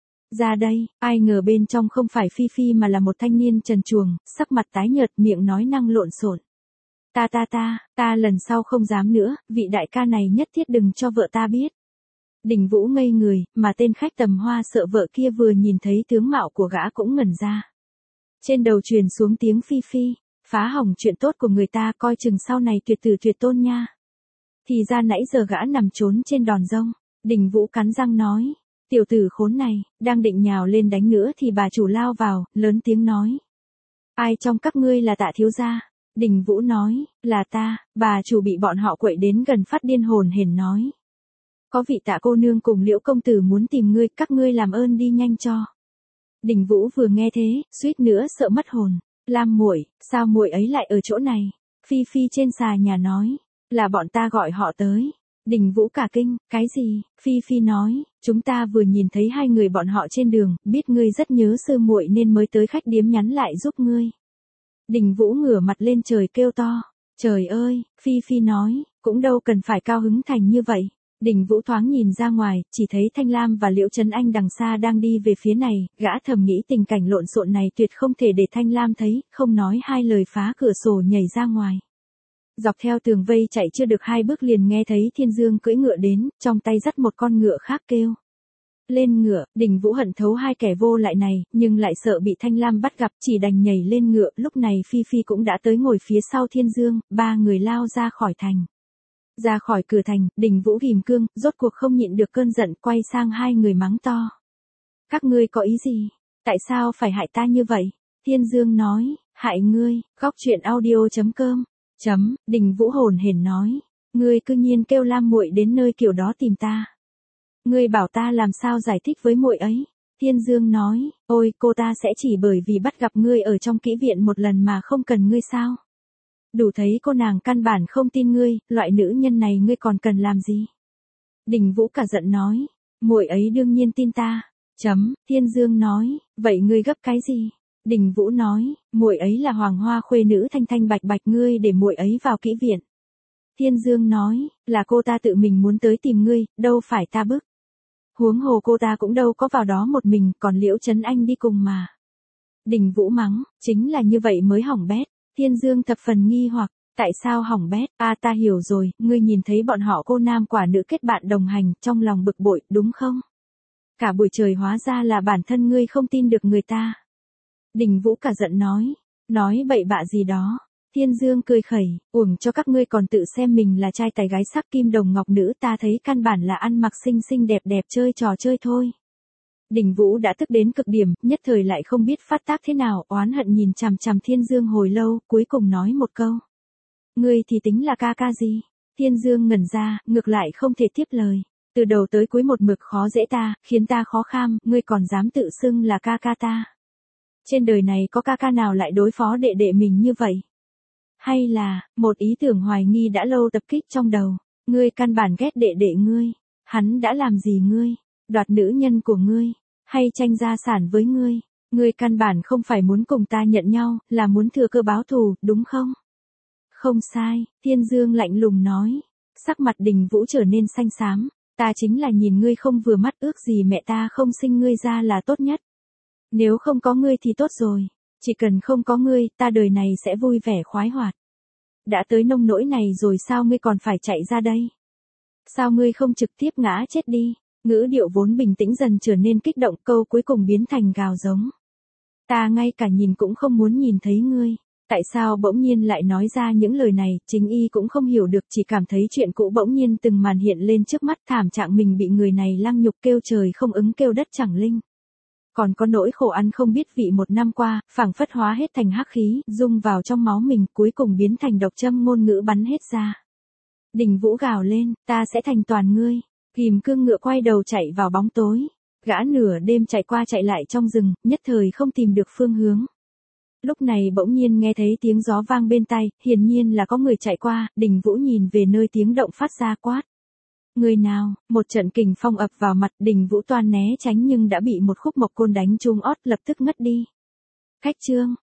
Ra đây, ai ngờ bên trong không phải Phi Phi mà là một thanh niên trần truồng, sắc mặt tái nhợt, miệng nói năng lộn xộn. Ta lần sau không dám nữa, vị đại ca này nhất thiết đừng cho vợ ta biết. Đình Vũ ngây người, mà tên khách tầm hoa sợ vợ kia vừa nhìn thấy tướng mạo của gã cũng ngẩn ra. Trên đầu truyền xuống tiếng Phi Phi, phá hỏng chuyện tốt của người ta, coi chừng sau này tuyệt tử tuyệt tôn nha. Thì ra nãy giờ gã nằm trốn trên đòn rông. Đình Vũ cắn răng nói, tiểu tử khốn này, đang định nhào lên đánh nữa thì bà chủ lao vào, lớn tiếng nói. Ai trong các ngươi là Tạ thiếu gia? Đình Vũ nói, là ta. Bà chủ bị bọn họ quậy đến gần phát điên hồn hển nói. Có vị Tạ cô nương cùng Liễu công tử muốn tìm ngươi, các ngươi làm ơn đi nhanh cho. Đình Vũ vừa nghe thế, suýt nữa sợ mất hồn. Lam muội, sao muội ấy lại ở chỗ này? Phi Phi trên xà nhà nói, là bọn ta gọi họ tới. Đình Vũ cả kinh, cái gì? Phi Phi nói, chúng ta vừa nhìn thấy hai người bọn họ trên đường, biết ngươi rất nhớ sư muội nên mới tới khách điếm nhắn lại giúp ngươi. Đình Vũ ngửa mặt lên trời kêu to, trời ơi, Phi Phi nói, cũng đâu cần phải cao hứng thành như vậy. Đình Vũ thoáng nhìn ra ngoài, chỉ thấy Thanh Lam và Liễu Trấn Anh đằng xa đang đi về phía này, gã thầm nghĩ tình cảnh lộn xộn này tuyệt không thể để Thanh Lam thấy, không nói hai lời phá cửa sổ nhảy ra ngoài. Dọc theo tường vây chạy chưa được 2 bước liền nghe thấy Thiên Dương cưỡi ngựa đến, trong tay dắt một con ngựa khác kêu. Lên ngựa, Đình Vũ hận thấu hai kẻ vô lại này, nhưng lại sợ bị Thanh Lam bắt gặp, chỉ đành nhảy lên ngựa, lúc này Phi Phi cũng đã tới ngồi phía sau Thiên Dương, 3 người lao ra khỏi thành. Ra khỏi cửa thành, Đình Vũ ghim cương, rốt cuộc không nhịn được cơn giận, quay sang hai người mắng to. Các ngươi có ý gì? Tại sao phải hại ta như vậy? Thiên Dương nói, hại ngươi, góc truyện audio.com. Đình Vũ hồn hển nói, ngươi cư nhiên kêu Lam muội đến nơi kiểu đó tìm ta. Ngươi bảo ta làm sao giải thích với muội ấy? Thiên Dương nói, ôi cô ta sẽ chỉ bởi vì bắt gặp ngươi ở trong kỹ viện một lần mà không cần ngươi sao? Đủ thấy cô nàng căn bản không tin ngươi, loại nữ nhân này ngươi còn cần làm gì? Đình Vũ cả giận nói, muội ấy đương nhiên tin ta. Thiên Dương nói, vậy ngươi gấp cái gì? Đình Vũ nói, muội ấy là hoàng hoa khuê nữ thanh thanh bạch bạch, ngươi để muội ấy vào kỹ viện. Thiên Dương nói, là cô ta tự mình muốn tới tìm ngươi, đâu phải ta bức. Huống hồ cô ta cũng đâu có vào đó một mình, còn Liễu Trấn Anh đi cùng mà. Đình Vũ mắng, chính là như vậy mới hỏng bét. Thiên Dương thập phần nghi hoặc, tại sao hỏng bét? Ta hiểu rồi, ngươi nhìn thấy bọn họ cô nam quả nữ kết bạn đồng hành, trong lòng bực bội, đúng không? Cả buổi trời hóa ra là bản thân ngươi không tin được người ta. Đình Vũ cả giận nói bậy bạ gì đó. Thiên Dương cười khẩy, uổng cho các ngươi còn tự xem mình là trai tài gái sắc kim đồng ngọc nữ, ta thấy căn bản là ăn mặc xinh xinh đẹp đẹp chơi trò chơi thôi. Đình Vũ đã tức đến cực điểm, nhất thời lại không biết phát tác thế nào, oán hận nhìn chằm chằm Thiên Dương hồi lâu, cuối cùng nói một câu. Ngươi thì tính là ca ca gì? Thiên Dương ngẩn ra, ngược lại không thể tiếp lời. Từ đầu tới cuối một mực khó dễ ta, khiến ta khó kham, ngươi còn dám tự xưng là ca ca ta. Trên đời này có ca ca nào lại đối phó đệ đệ mình như vậy? Hay là, một ý tưởng hoài nghi đã lâu tập kích trong đầu, ngươi căn bản ghét đệ đệ ngươi, hắn đã làm gì ngươi, đoạt nữ nhân của ngươi, hay tranh gia sản với ngươi căn bản không phải muốn cùng ta nhận nhau, là muốn thừa cơ báo thù, đúng không? Không sai, Thiên Dương lạnh lùng nói, sắc mặt Đình Vũ trở nên xanh xám, ta chính là nhìn ngươi không vừa mắt, ước gì mẹ ta không sinh ngươi ra là tốt nhất. Nếu không có ngươi thì tốt rồi, chỉ cần không có ngươi, ta đời này sẽ vui vẻ khoái hoạt. Đã tới nông nỗi này rồi sao ngươi còn phải chạy ra đây? Sao ngươi không trực tiếp ngã chết đi? Ngữ điệu vốn bình tĩnh dần trở nên kích động, câu cuối cùng biến thành gào giống. Ta ngay cả nhìn cũng không muốn nhìn thấy ngươi. Tại sao bỗng nhiên lại nói ra những lời này, chính y cũng không hiểu được, chỉ cảm thấy chuyện cũ bỗng nhiên từng màn hiện lên trước mắt, thảm trạng mình bị người này lăng nhục, kêu trời không ứng kêu đất chẳng linh. Còn có nỗi khổ ăn không biết vị một năm qua, phảng phất hóa hết thành hắc khí, dung vào trong máu mình, cuối cùng biến thành độc châm ngôn ngữ bắn hết ra. Đình Vũ gào lên, ta sẽ thành toàn ngươi. Ghim cương ngựa quay đầu chạy vào bóng tối. Gã nửa đêm chạy qua chạy lại trong rừng, nhất thời không tìm được phương hướng. Lúc này bỗng nhiên nghe thấy tiếng gió vang bên tai, hiển nhiên là có người chạy qua, Đình Vũ nhìn về nơi tiếng động phát ra quát. Người nào? Một trận kình phong ập vào mặt, Đình Vũ toan né tránh nhưng đã bị một khúc mộc côn đánh trúng ót, lập tức ngất đi. Khách Trương,